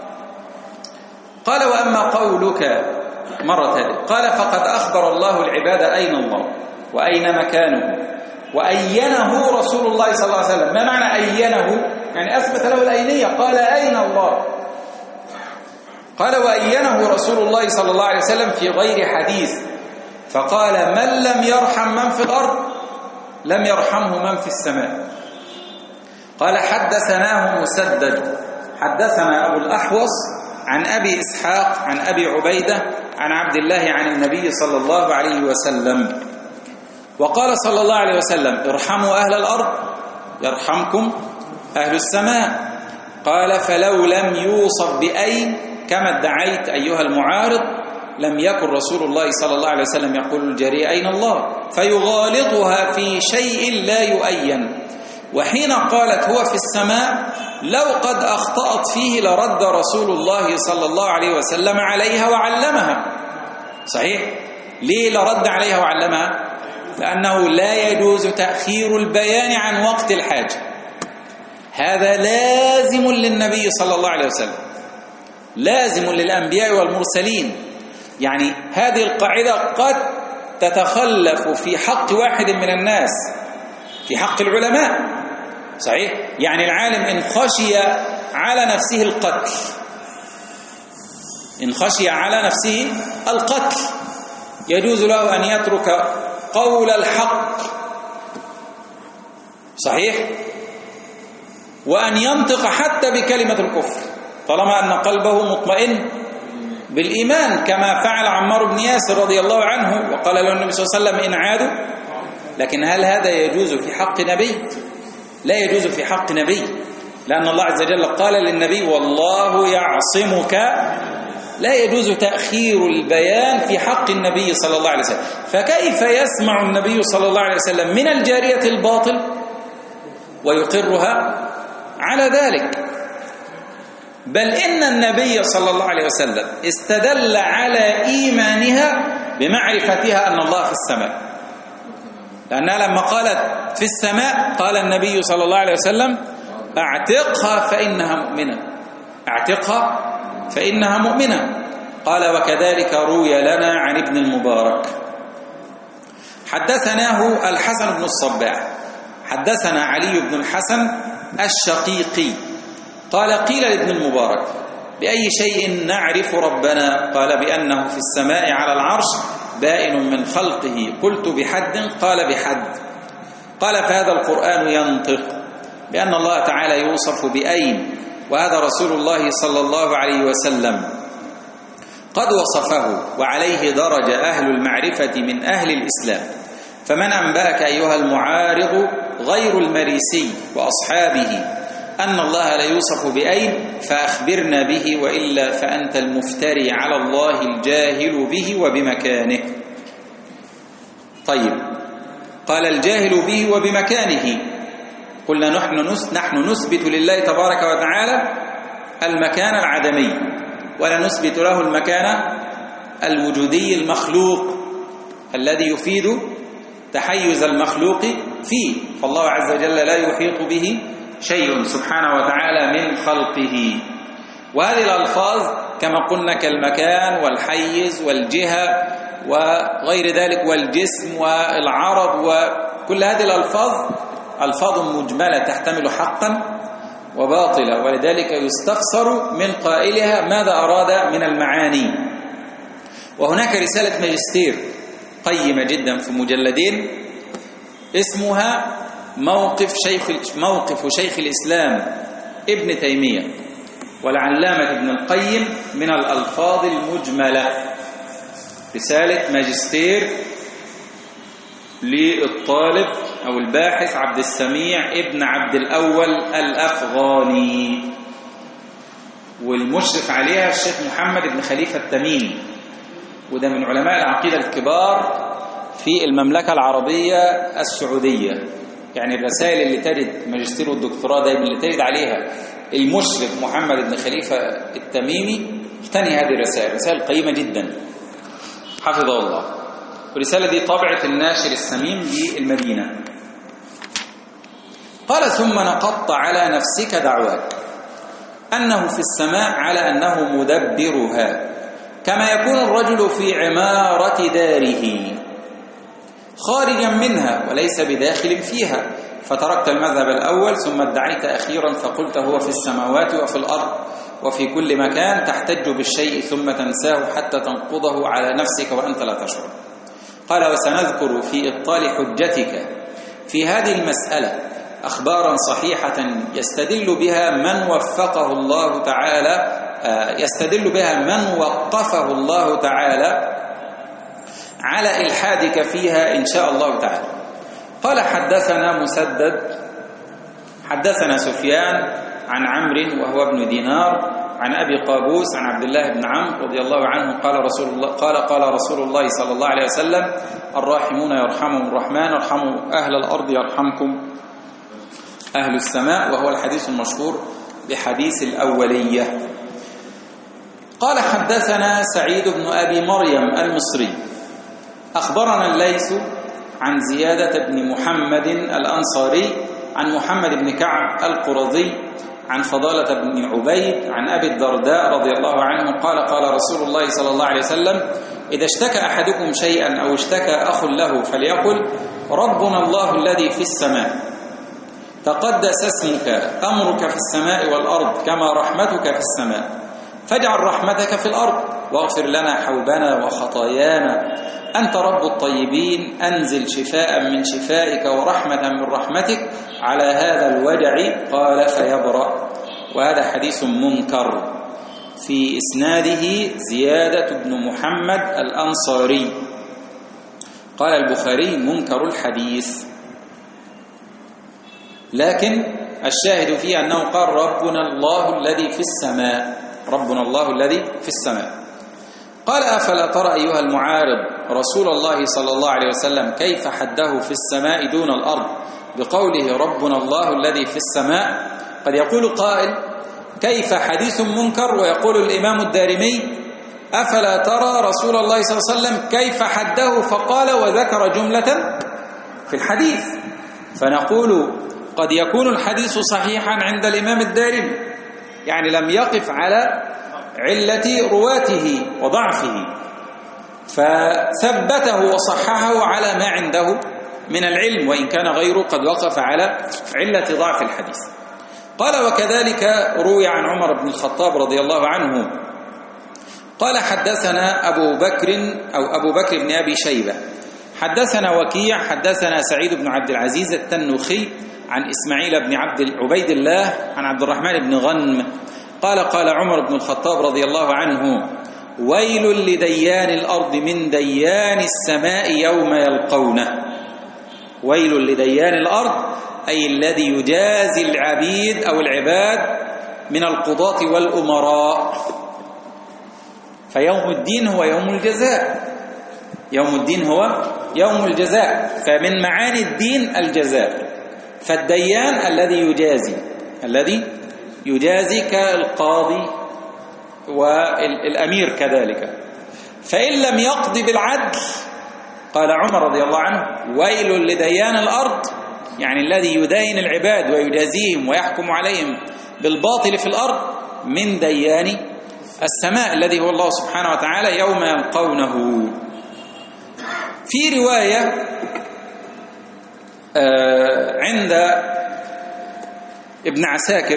قال: وأما قولك مرة هذه، قال: فقد أخبر الله العباد أين الله وأين مكانه، وأينه رسول الله صلى الله عليه وسلم. ما معنى أينه؟ يعني أثبت له الأينية، قال: أين الله؟ قال: وأينه رسول الله صلى الله عليه وسلم في غير حديث، فقال: من لم يرحم من في الأرض لم يرحمه من في السماء. قال: حدثناه مسدد حدثنا أبو الأحوص عن أبي إسحاق عن أبي عبيدة عن عبد الله عن النبي صلى الله عليه وسلم. وقال صلى الله عليه وسلم: ارحموا أهل الأرض يرحمكم أهل السماء. قال: فلو لم يوصف بأين كما ادعيت أيها المعارض لم يكن رسول الله صلى الله عليه وسلم يقول الجريء أين الله، فيغالطها في شيء لا يؤين. وحين قالت هو في السماء لو قد أخطأت فيه لرد رسول الله صلى الله عليه وسلم عليها وعلمها. صحيح؟ ليه لرد عليها وعلمها؟ لأنه لا يجوز تأخير البيان عن وقت الحاجة، هذا لازم للنبي صلى الله عليه وسلم، لازم للأنبياء والمرسلين. يعني هذه القاعدة قد تتخلف في حق واحد من الناس، في حق العلماء. صحيح؟ يعني العالم إن خشي على نفسه القتل، إن خشي على نفسه القتل يجوز له أن يترك قول الحق، صحيح؟ وأن ينطق حتى بكلمة الكفر طالما أن قلبه مطمئن بالإيمان، كما فعل عمار بن ياسر رضي الله عنه وقال له النبي صلى الله عليه وسلم: إن عادوا. لكن هل هذا يجوز في حق نبي؟ لا يجوز في حق نبي، لأن الله عز وجل قال للنبي: والله يعصمك. لا يجوز تأخير البيان في حق النبي صلى الله عليه وسلم. فكيف يسمع النبي صلى الله عليه وسلم من الجارية الباطل ويقرها على ذلك؟ بل إن النبي صلى الله عليه وسلم استدل على إيمانها بمعرفتها أن الله في السماء، لأنها لما قالت في السماء قال النبي صلى الله عليه وسلم: اعتقها فإنها مؤمنة، اعتقها فإنها مؤمنة. قال: وكذلك روي لنا عن ابن المبارك حدثناه الحسن بن الصباح حدثنا علي بن الحسن الشقيقي قال: قيل لابن المبارك: بأي شيء نعرف ربنا؟ قال: بأنه في السماء على العرش بائن من خلقه. قلت: بحد؟ قال: بحد. قال فهذا القرآن ينطق بأن الله تعالى يوصف بأين، وهذا رسول الله صلى الله عليه وسلم قد وصفه، وعليه درج أهل المعرفة من أهل الإسلام. فمن أنبأك أيها المعارض غير المريسي وأصحابه أن الله لا يوصف بأين فأخبرنا به، وإلا فأنت المفتري على الله الجاهل به وبمكانه. طيب، قال الجاهل به وبمكانه، قلنا نحن نحن نثبت لله تبارك وتعالى المكان العدمي، ولا نثبت له المكان الوجودي المخلوق الذي يفيد تحيز المخلوق فيه، فالله عز وجل لا يحيط به شيء سبحانه وتعالى من خلقه. وهذه الألفاظ كما قلنا كالمكان والحيز والجهة وغير ذلك والجسم والعرض، وكل هذه الألفاظ ألفاظ مجملة تحتمل حقا وباطلا، ولذلك يستفسر من قائلها ماذا أراد من المعاني. وهناك رسالة ماجستير قيمة جدا في مجلدين اسمها موقف شيخ موقف شيخ الإسلام ابن تيمية والعلامة ابن القيم من الألفاظ المجملة، رسالة ماجستير للطالب أو الباحث عبد السميع ابن عبد الأول الأفغاني، والمشرف عليها الشيخ محمد بن خليفة التميمي، وده من علماء العقيدة الكبار في المملكة العربية السعودية. يعني الرسائل اللي ترد ماجستير والدكتوراه دايما اللي ترد عليها المشرف محمد بن خليفة التميمي اقتني هذه الرسائل، رسائل قيمة جدا حفظه الله. والرسالة دي طبعت الناشر السميم بالمدينة. قال ثم نقضت على نفسك دعواك أنه في السماء على أنه مدبرها، كما يكون الرجل في عمارة داره خارجا منها وليس بداخل فيها، فتركت المذهب الأول ثم ادعيت أخيرا فقلت هو في السماوات وفي الأرض وفي كل مكان، تحتج بالشيء ثم تنساه حتى تنقضه على نفسك وأنت لا تشعر. قال وسنذكر في إبطال حجتك في هذه المسألة أخبارا صحيحة يستدل بها من وفقه الله تعالى يستدل بها من وقفه الله تعالى على إلحادك فيها إن شاء الله تعالى. قال حدثنا مسدد حدثنا سفيان عن عمرو وهو ابن دينار عن أبي قابوس عن عبد الله بن عمرو رضي الله عنه قال رسول الله قال قال رسول الله صلى الله عليه وسلم الراحمون يرحمهم الرحمن ارحموا أهل الأرض يرحمكم أهل السماء، وهو الحديث المشهور بحديث الأولية. قال حدثنا سعيد بن أبي مريم المصري أخبرنا الليث عن زيادة بن محمد الأنصاري عن محمد بن كعب القرظي عن فضالة بن عبيد عن أبي الدرداء رضي الله عنه قال قال رسول الله صلى الله عليه وسلم إذا اشتكى أحدكم شيئا أو اشتكى أخ له فليقل ربنا الله الذي في السماء تقدس اسمك أمرك في السماء والأرض كما رحمتك في السماء، فاجعل رحمتك في الأرض واغفر لنا حوبنا وخطايانا، أنت رب الطيبين، أنزل شفاء من شفائك ورحمة من رحمتك على هذا الوجع قال فيبرأ. وهذا حديث منكر في إسناده زيادة بن محمد الأنصاري. قال البخاري منكر الحديث، لكن الشاهد فيه أنه قال ربنا الله الذي في السماء، ربنا الله الذي في السماء. قال أفلا ترى أيها المعارض رسول الله صلى الله عليه وسلم كيف حده في السماء دون الأرض بقوله ربنا الله الذي في السماء؟ قد يقول قائل كيف حديث منكر، ويقول الإمام الدارمي أفلا ترى رسول الله صلى الله عليه وسلم كيف حده فقال وذكر جملة في الحديث. فنقول قد يكون الحديث صحيحا عند الإمام الدارمي، يعني لم يقف على علة رواته وضعفه فثبته وصححه على ما عنده من العلم، وإن كان غيره قد وقف على علة ضعف الحديث. قال وكذلك روي عن عمر بن الخطاب رضي الله عنه قال حدثنا أبو بكر أو أبو بكر بن أبي شيبة حدثنا وكيع حدثنا سعيد بن عبد العزيز التنوخي عن إسماعيل بن عبد عبيد الله عن عبد الرحمن بن غنم قال قال عمر بن الخطاب رضي الله عنه: ويل لديان الأرض من ديان السماء يوم يلقونه. ويل لديان الأرض أي الذي يجازي العبيد أو العباد من القضاة والأمراء. فيوم الدين هو يوم الجزاء، يوم الدين هو يوم الجزاء، فمن معاني الدين الجزاء. فالديان الذي يجازي، الذي يجازي كالقاضي والأمير كذلك. فإن لم يقضي بالعدل قال عمر رضي الله عنه: ويل لديان الأرض، يعني الذي يدين العباد ويجازيهم ويحكم عليهم بالباطل في الأرض، من ديان السماء الذي هو الله سبحانه وتعالى يوم يلقونه. في رواية عند ابن عساكر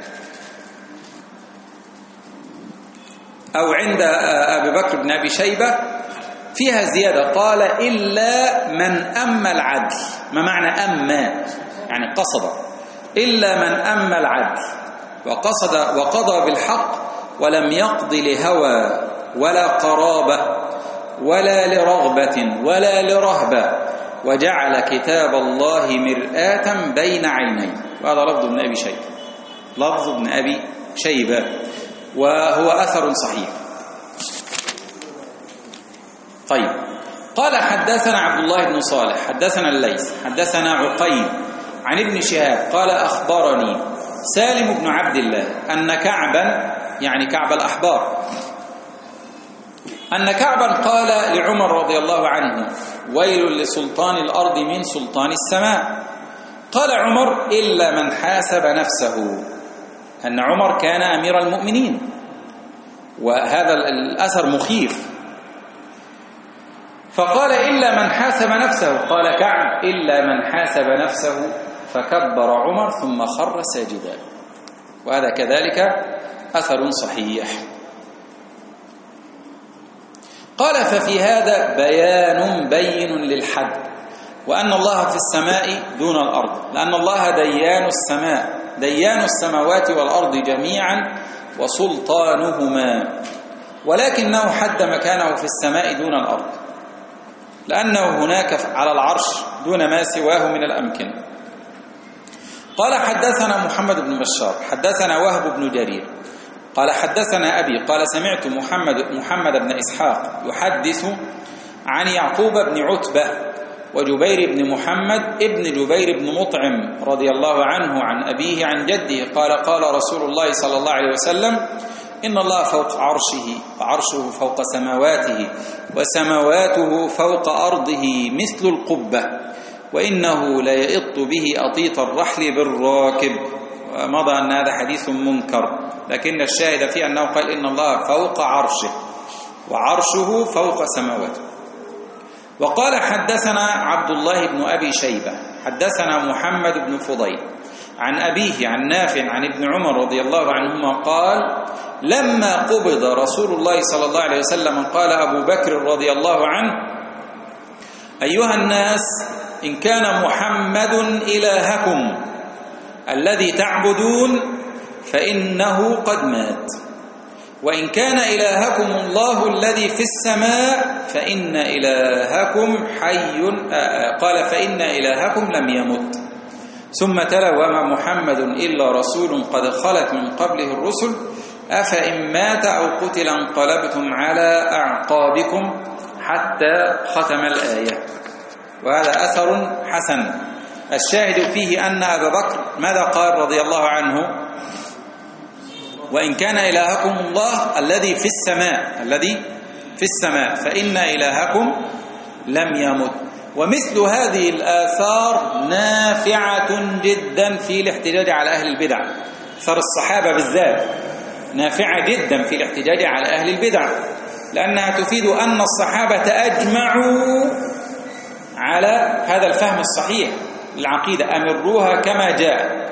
أو عند أبي بكر بن أبي شيبة فيها زيادة، قال: إلا من أمى العدل. ما معنى أمى؟ يعني قصد. إلا من أمى العدل وقصد وقضى بالحق ولم يقض لهوى ولا قرابة ولا لرغبة ولا لرهبة، وجعل كتاب الله مرآة بين عينيه. وهذا لفظ ابن أبي شيبة، لفظ ابن أبي شيبة، وهو أثر صحيح. طيب، قال: حدثنا عبد الله بن صالح حدثنا الليث حدثنا عقيل عن ابن شهاب قال: أخبرني سالم بن عبد الله أن كعبا، يعني كعب الأحبار، أن كعبا قال لعمر رضي الله عنه: ويل لسلطان الأرض من سلطان السماء. قال عمر: إلا من حاسب نفسه. أن عمر كان أمير المؤمنين، وهذا الأثر مخيف. فقال: إلا من حاسب نفسه. قال كعب: إلا من حاسب نفسه. فكبر عمر ثم خر ساجدا. وهذا كذلك أثر صحيح. قال: ففي هذا بيان بين للحد، وأن الله في السماء دون الأرض، لأن الله ديان السماء، ديان السماوات والأرض جميعا وسلطانهما، ولكنه حد مكانه في السماء دون الأرض، لأنه هناك على العرش دون ما سواه من الأمكنة. قال: حدثنا محمد بن بشار حدثنا وهب بن جرير قال: حدثنا أبي قال: سمعت محمد محمد بن إسحاق يحدث عن يعقوب بن عتبة وجبير بن محمد ابن جبير بن مطعم رضي الله عنه عن أبيه عن جده قال: قال رسول الله صلى الله عليه وسلم: إن الله فوق عرشه، وعرشه فوق سماواته، وسماواته فوق أرضه مثل القبة، وإنه لا يئط به أطيط الرحل بالراكب. ومضى أن هذا حديث منكر، لكن الشاهد فيه أنه قال: إن الله فوق عرشه، وعرشه فوق سماواته. وقال: حدثنا عبد الله بن أبي شيبة حدثنا محمد بن فضيل عن أبيه عن نافع عن ابن عمر رضي الله عنهما قال: لما قبض رسول الله صلى الله عليه وسلم قال أبو بكر رضي الله عنه: أيها الناس، إن كان محمد إلهكم الذي تعبدون فإنه قد مات، وإن كان إلهكم الله الذي في السماء فإن إلهكم حي. قال: فإن إلهكم لم يمت. ثم تلا: وما محمد إلا رسول قد خلت من قبله الرسل، أفإن مات أو قتل انقلبتم على أعقابكم، حتى ختم الآية. وهذا أثر حسن. الشاهد فيه أن أبا بكر ماذا قال رضي الله عنه؟ وإن كان إلهكم الله الذي في السماء، الذي في السماء فإن إلهكم لم يمت. ومثل هذه الآثار نافعة جدا في الاحتجاج على أهل البدع. أثر الصحابة بالذات نافعة جدا في الاحتجاج على أهل البدع، لأنها تفيد أن الصحابة أجمعوا على هذا الفهم الصحيح للعقيدة: أمروها كما جاء،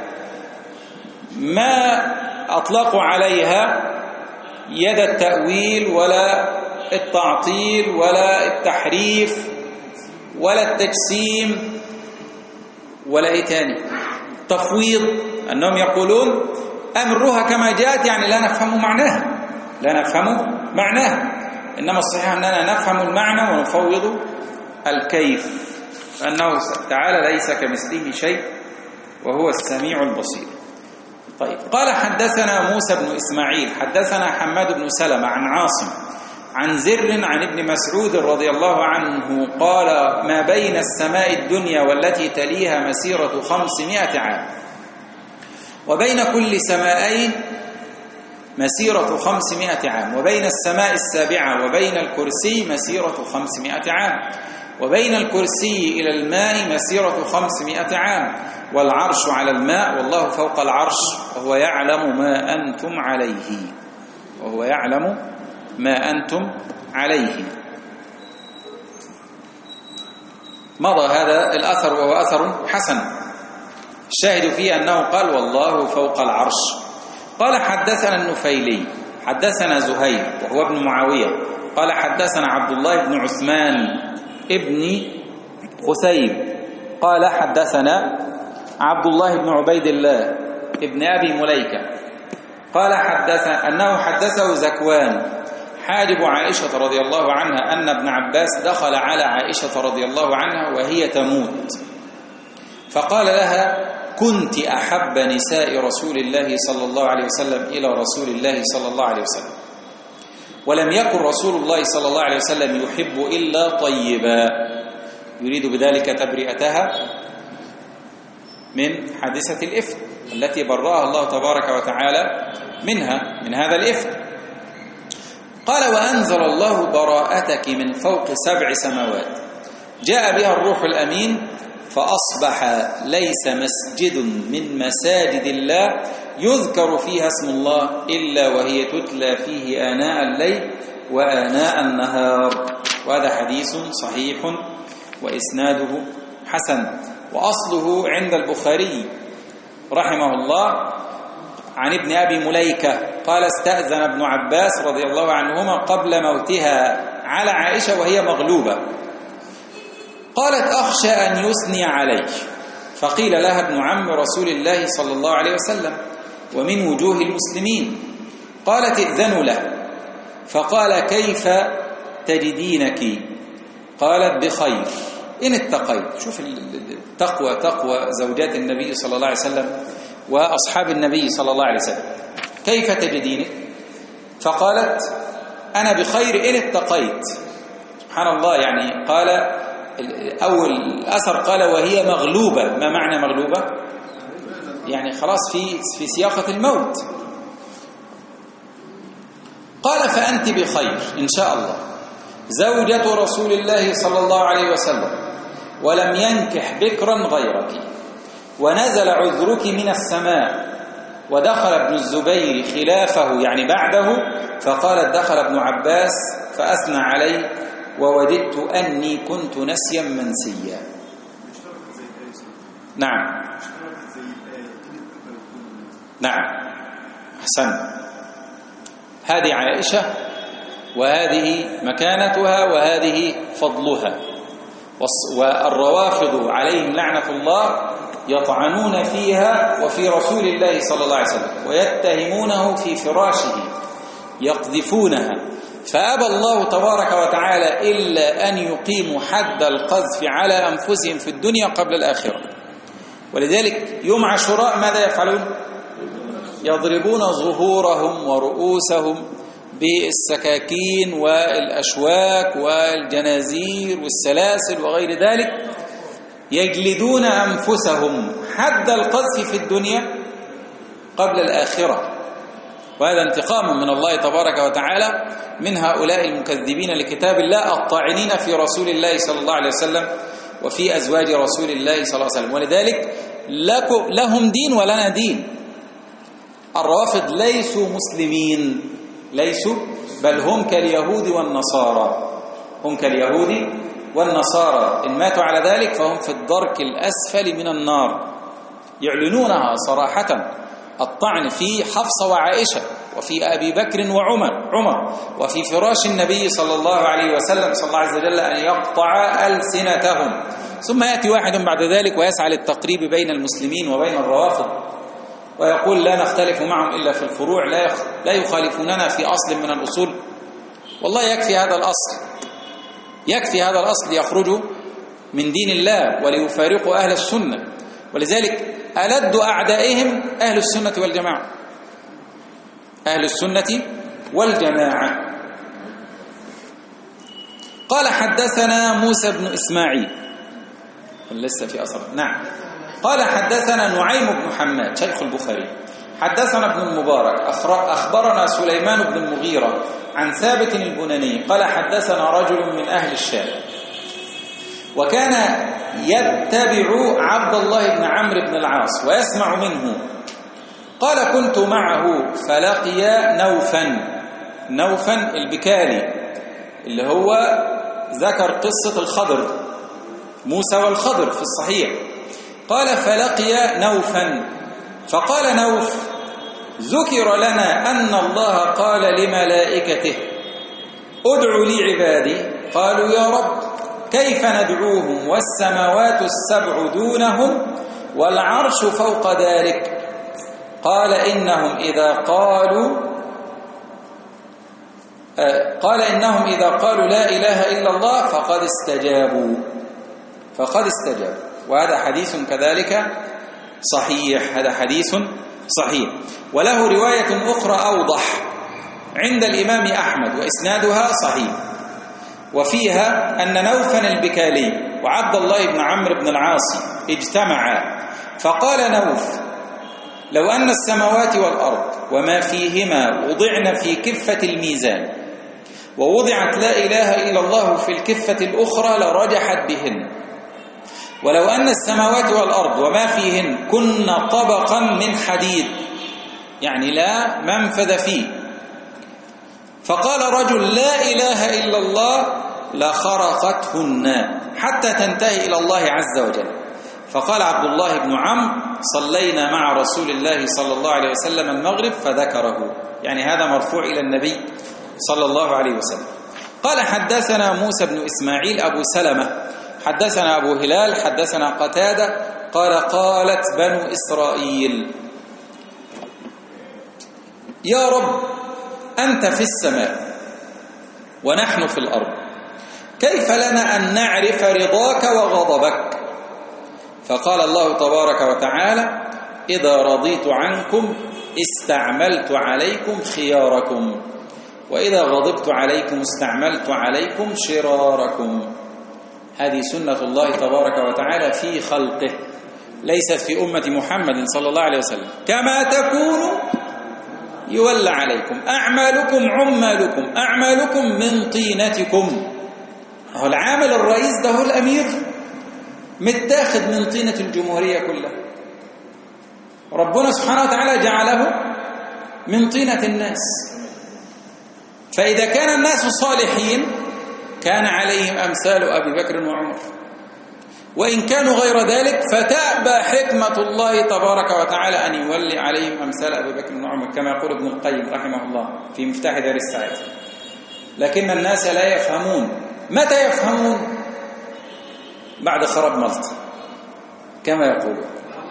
ما أطلقوا عليها يد التأويل ولا التعطيل ولا التحريف ولا التجسيم ولا إيه تاني تفويض، أنهم يقولون أمرها كما جاءت، يعني لا نفهم معناها لا نفهم معناها إنما الصحيح أننا نفهم المعنى ونفوض الكيف، أنه تعالى ليس كمثله شيء وهو السميع البصير. طيب، قال حدثنا موسى بن إسماعيل حدثنا حماد بن سلمة عن عاصم عن زر عن ابن مسعود رضي الله عنه قال: ما بين السماء الدنيا والتي تليها مسيرة خمسمائة عام، وبين كل سماءين مسيرة خمسمائة عام، وبين السماء السابعة وبين الكرسي مسيرة خمسمائة عام، وبين الكرسي إلى الماء مسيرة خمسمائة عام، والعرش على الماء والله فوق العرش وهو يعلم ما أنتم عليه وهو يعلم ما أنتم عليه. مضى هذا الأثر وهو أثر حسن، الشاهد فيه أنه قال والله فوق العرش. قال حدثنا النفيلي حدثنا زهير وهو ابن معاوية قال حدثنا عبد الله بن عثمان ابن قثيب قال حدثنا عبد الله بن عبيد الله ابن أبي مليكة قال حدث أنه حدثه زكوان حاجب عائشة رضي الله عنها أن ابن عباس دخل على عائشة رضي الله عنها وهي تموت، فقال لها: كنت أحب نساء رسول الله صلى الله عليه وسلم إلى رسول الله صلى الله عليه وسلم، ولم يكن رسول الله صلى الله عليه وسلم يحب إلا طيبا، يريد بذلك تبرئتها من حادثة الإفك التي برأها الله تبارك وتعالى منها من هذا الإفك. قال: وأنزل الله براءتك من فوق سبع سماوات، جاء بها الروح الأمين، فأصبح ليس مسجد من مساجد الله يذكر فيها اسم الله إلا وهي تتلى فيه آناء الليل وآناء النهار. وهذا حديث صحيح وإسناده حسن، وأصله عند البخاري رحمه الله عن ابن أبي مليكة قال: استأذن ابن عباس رضي الله عنهما قبل موتها على عائشة وهي مغلوبة، قالت: أخشى أن يثني علي، فقيل لها: ابن عم رسول الله صلى الله عليه وسلم ومن وجوه المسلمين. قالت: ائذنوا له. فقال: كيف تجدينك؟ قالت: بخير إن اتقيت. شوف التقوى، تقوى زوجات النبي صلى الله عليه وسلم وأصحاب النبي صلى الله عليه وسلم. كيف تجدينك؟ فقالت: أنا بخير إن اتقيت. سبحان الله، يعني قال أول أثر قال وهي مغلوبة. ما معنى مغلوبة؟ يعني خلاص في في سياقة الموت. قال: فأنت بخير إن شاء الله، زوجة رسول الله صلى الله عليه وسلم، ولم ينكح بكرا غيرك، ونزل عذرك من السماء، ودخل ابن الزبير خلافه يعني بعده، فقالت: دخل ابن عباس فأثنى عليه، ووددت أني كنت نسيا منسيا. نعم نعم أحسن. هذه عائشة، وهذه مكانتها، وهذه فضلها. والروافض عليهم لعنة الله يطعنون فيها وفي رسول الله صلى الله عليه وسلم، ويتهمونه في فراشه، يقذفونها، فأبى الله تبارك وتعالى إلا أن يقيموا حد القذف على أنفسهم في الدنيا قبل الآخرة. ولذلك يوم عاشوراء ماذا يفعلون؟ يضربون ظهورهم ورؤوسهم بالسكاكين والأشواك والجنازير والسلاسل وغير ذلك، يجلدون أنفسهم حد القذف في الدنيا قبل الآخرة. وهذا انتقام من الله تبارك وتعالى من هؤلاء المكذبين لكتاب الله الطاعنين في رسول الله صلى الله عليه وسلم وفي أزواج رسول الله صلى الله عليه وسلم. ولذلك لهم دين ولنا دين. الروافض ليسوا مسلمين، ليسوا، بل هم كاليهود والنصارى، هم كاليهود والنصارى، إن ماتوا على ذلك فهم في الدرك الأسفل من النار. يعلنونها صراحة، الطعن في حفصة وعائشة وفي أبي بكر وعمر عمر وفي فراش النبي صلى الله عليه وسلم، صلى الله عز وجل أن يقطع ألسنتهم. ثم يأتي واحد بعد ذلك ويسعى للتقريب بين المسلمين وبين الروافض ويقول لا نختلف معهم إلا في الفروع، لا لا يخالفوننا في أصل من الأصول. والله يكفي هذا الأصل، يكفي هذا الأصل ليخرجوا من دين الله وليفارقوا أهل السنة. ولذلك ألد أعدائهم أهل السنة والجماعة، أهل السنة والجماعة. قال حدثنا موسى بن إسماعيل، لسه في أثر، نعم. قال حدثنا نعيم بن حماد شيخ البخاري، حدثنا ابن المبارك أخبرنا سليمان بن المغيرة عن ثابت البناني قال حدثنا رجل من أهل الشام وكان يتبع عبد الله بن عمرو بن العاص ويسمع منه. قال كنت معه فلقي نوفا، نوفا البكالي اللي هو ذكر قصة الخضر، موسى والخضر في الصحيح. قال فلقي نوفا فقال نوف ذكر لنا أن الله قال لملائكته ادعوا لي عبادي. قالوا يا رب كيف ندعوهم والسماوات السبع دونهم والعرش فوق ذلك؟ قال إنهم إذا قالوا آه قال إنهم إذا قالوا لا إله إلا الله فقد استجابوا، فقد استجابوا. وهذا حديث كذلك صحيح، هذا حديث صحيح. وله رواية أخرى أوضح عند الإمام أحمد وإسنادها صحيح، وفيها أن نوفا البكالي وعبد الله بن عمرو بن العاص اجتمعا فقال نوف لو أن السماوات والأرض وما فيهما وضعن في كفة الميزان ووضعت لا إله إلا الله في الكفة الأخرى لرجحت بهن، ولو أن السماوات والأرض وما فيهن كن طبقا من حديد يعني لا منفذ فيه، فقال رجل لا إله إلا الله لخرقتهن حتى تنتهي إلى الله عز وجل. فقال عبد الله بن عمرو صلينا مع رسول الله صلى الله عليه وسلم المغرب فذكره، يعني هذا مرفوع إلى النبي صلى الله عليه وسلم. قال حدثنا موسى بن إسماعيل أبو سلمة حدثنا أبو هلال حدثنا قتادة قال قالت بنو إسرائيل يا رب أنت في السماء ونحن في الأرض، كيف لنا أن نعرف رضاك وغضبك؟ فقال الله تبارك وتعالى إذا رضيت عنكم استعملت عليكم خياركم وإذا غضبت عليكم استعملت عليكم شراركم. هذه سنة الله تبارك وتعالى في خلقه، ليست في أمة محمد صلى الله عليه وسلم. كما تكونوا يولى عليكم، أعمالكم عمالكم، أعمالكم من طينتكم. هو العامل الرئيس ده هو الأمير متاخد من طينة الجمهورية كلها، ربنا سبحانه وتعالى جعله من طينة الناس. فإذا كان الناس صالحين كان عليهم أمثال أبي بكر وعمر، وإن كانوا غير ذلك فتأبى حكمة الله تبارك وتعالى أن يولي عليهم أمثال أبي بكر وعمر كما يقول ابن القيم رحمه الله في مفتاح دار السعادة. لكن الناس لا يفهمون. متى يفهمون؟ بعد خراب مالطا كما يقولون.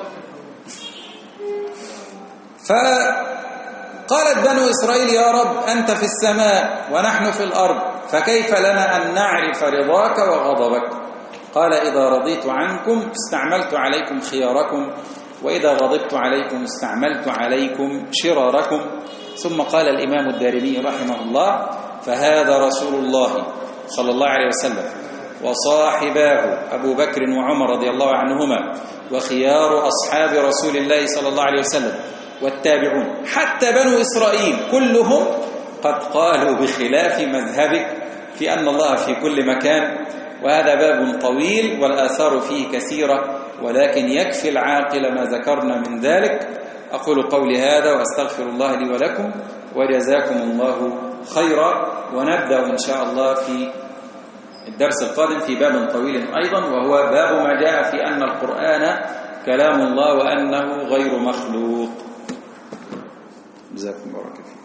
فقالت بنو إسرائيل يا رب أنت في السماء ونحن في الأرض فكيف لنا أن نعرف رضاك وغضبك؟ قال إذا رضيت عنكم استعملت عليكم خياركم وإذا غضبت عليكم استعملت عليكم شراركم. ثم قال الإمام الدارمي رحمه الله فهذا رسول الله صلى الله عليه وسلم وصاحباه أبو بكر وعمر رضي الله عنهما وخيار أصحاب رسول الله صلى الله عليه وسلم والتابعون حتى بنو إسرائيل كلهم قد قالوا بخلاف مذهبك في أن الله في كل مكان. وهذا باب طويل والآثار فيه كثيرة، ولكن يكفي العاقل ما ذكرنا من ذلك. أقول قولي هذا وأستغفر الله لي ولكم وجزاكم الله خيرا. ونبدأ إن شاء الله في الدرس القادم في باب طويل أيضا، وهو باب ما جاء في أن القرآن كلام الله وأنه غير مخلوق. جزاكم الله خيرا.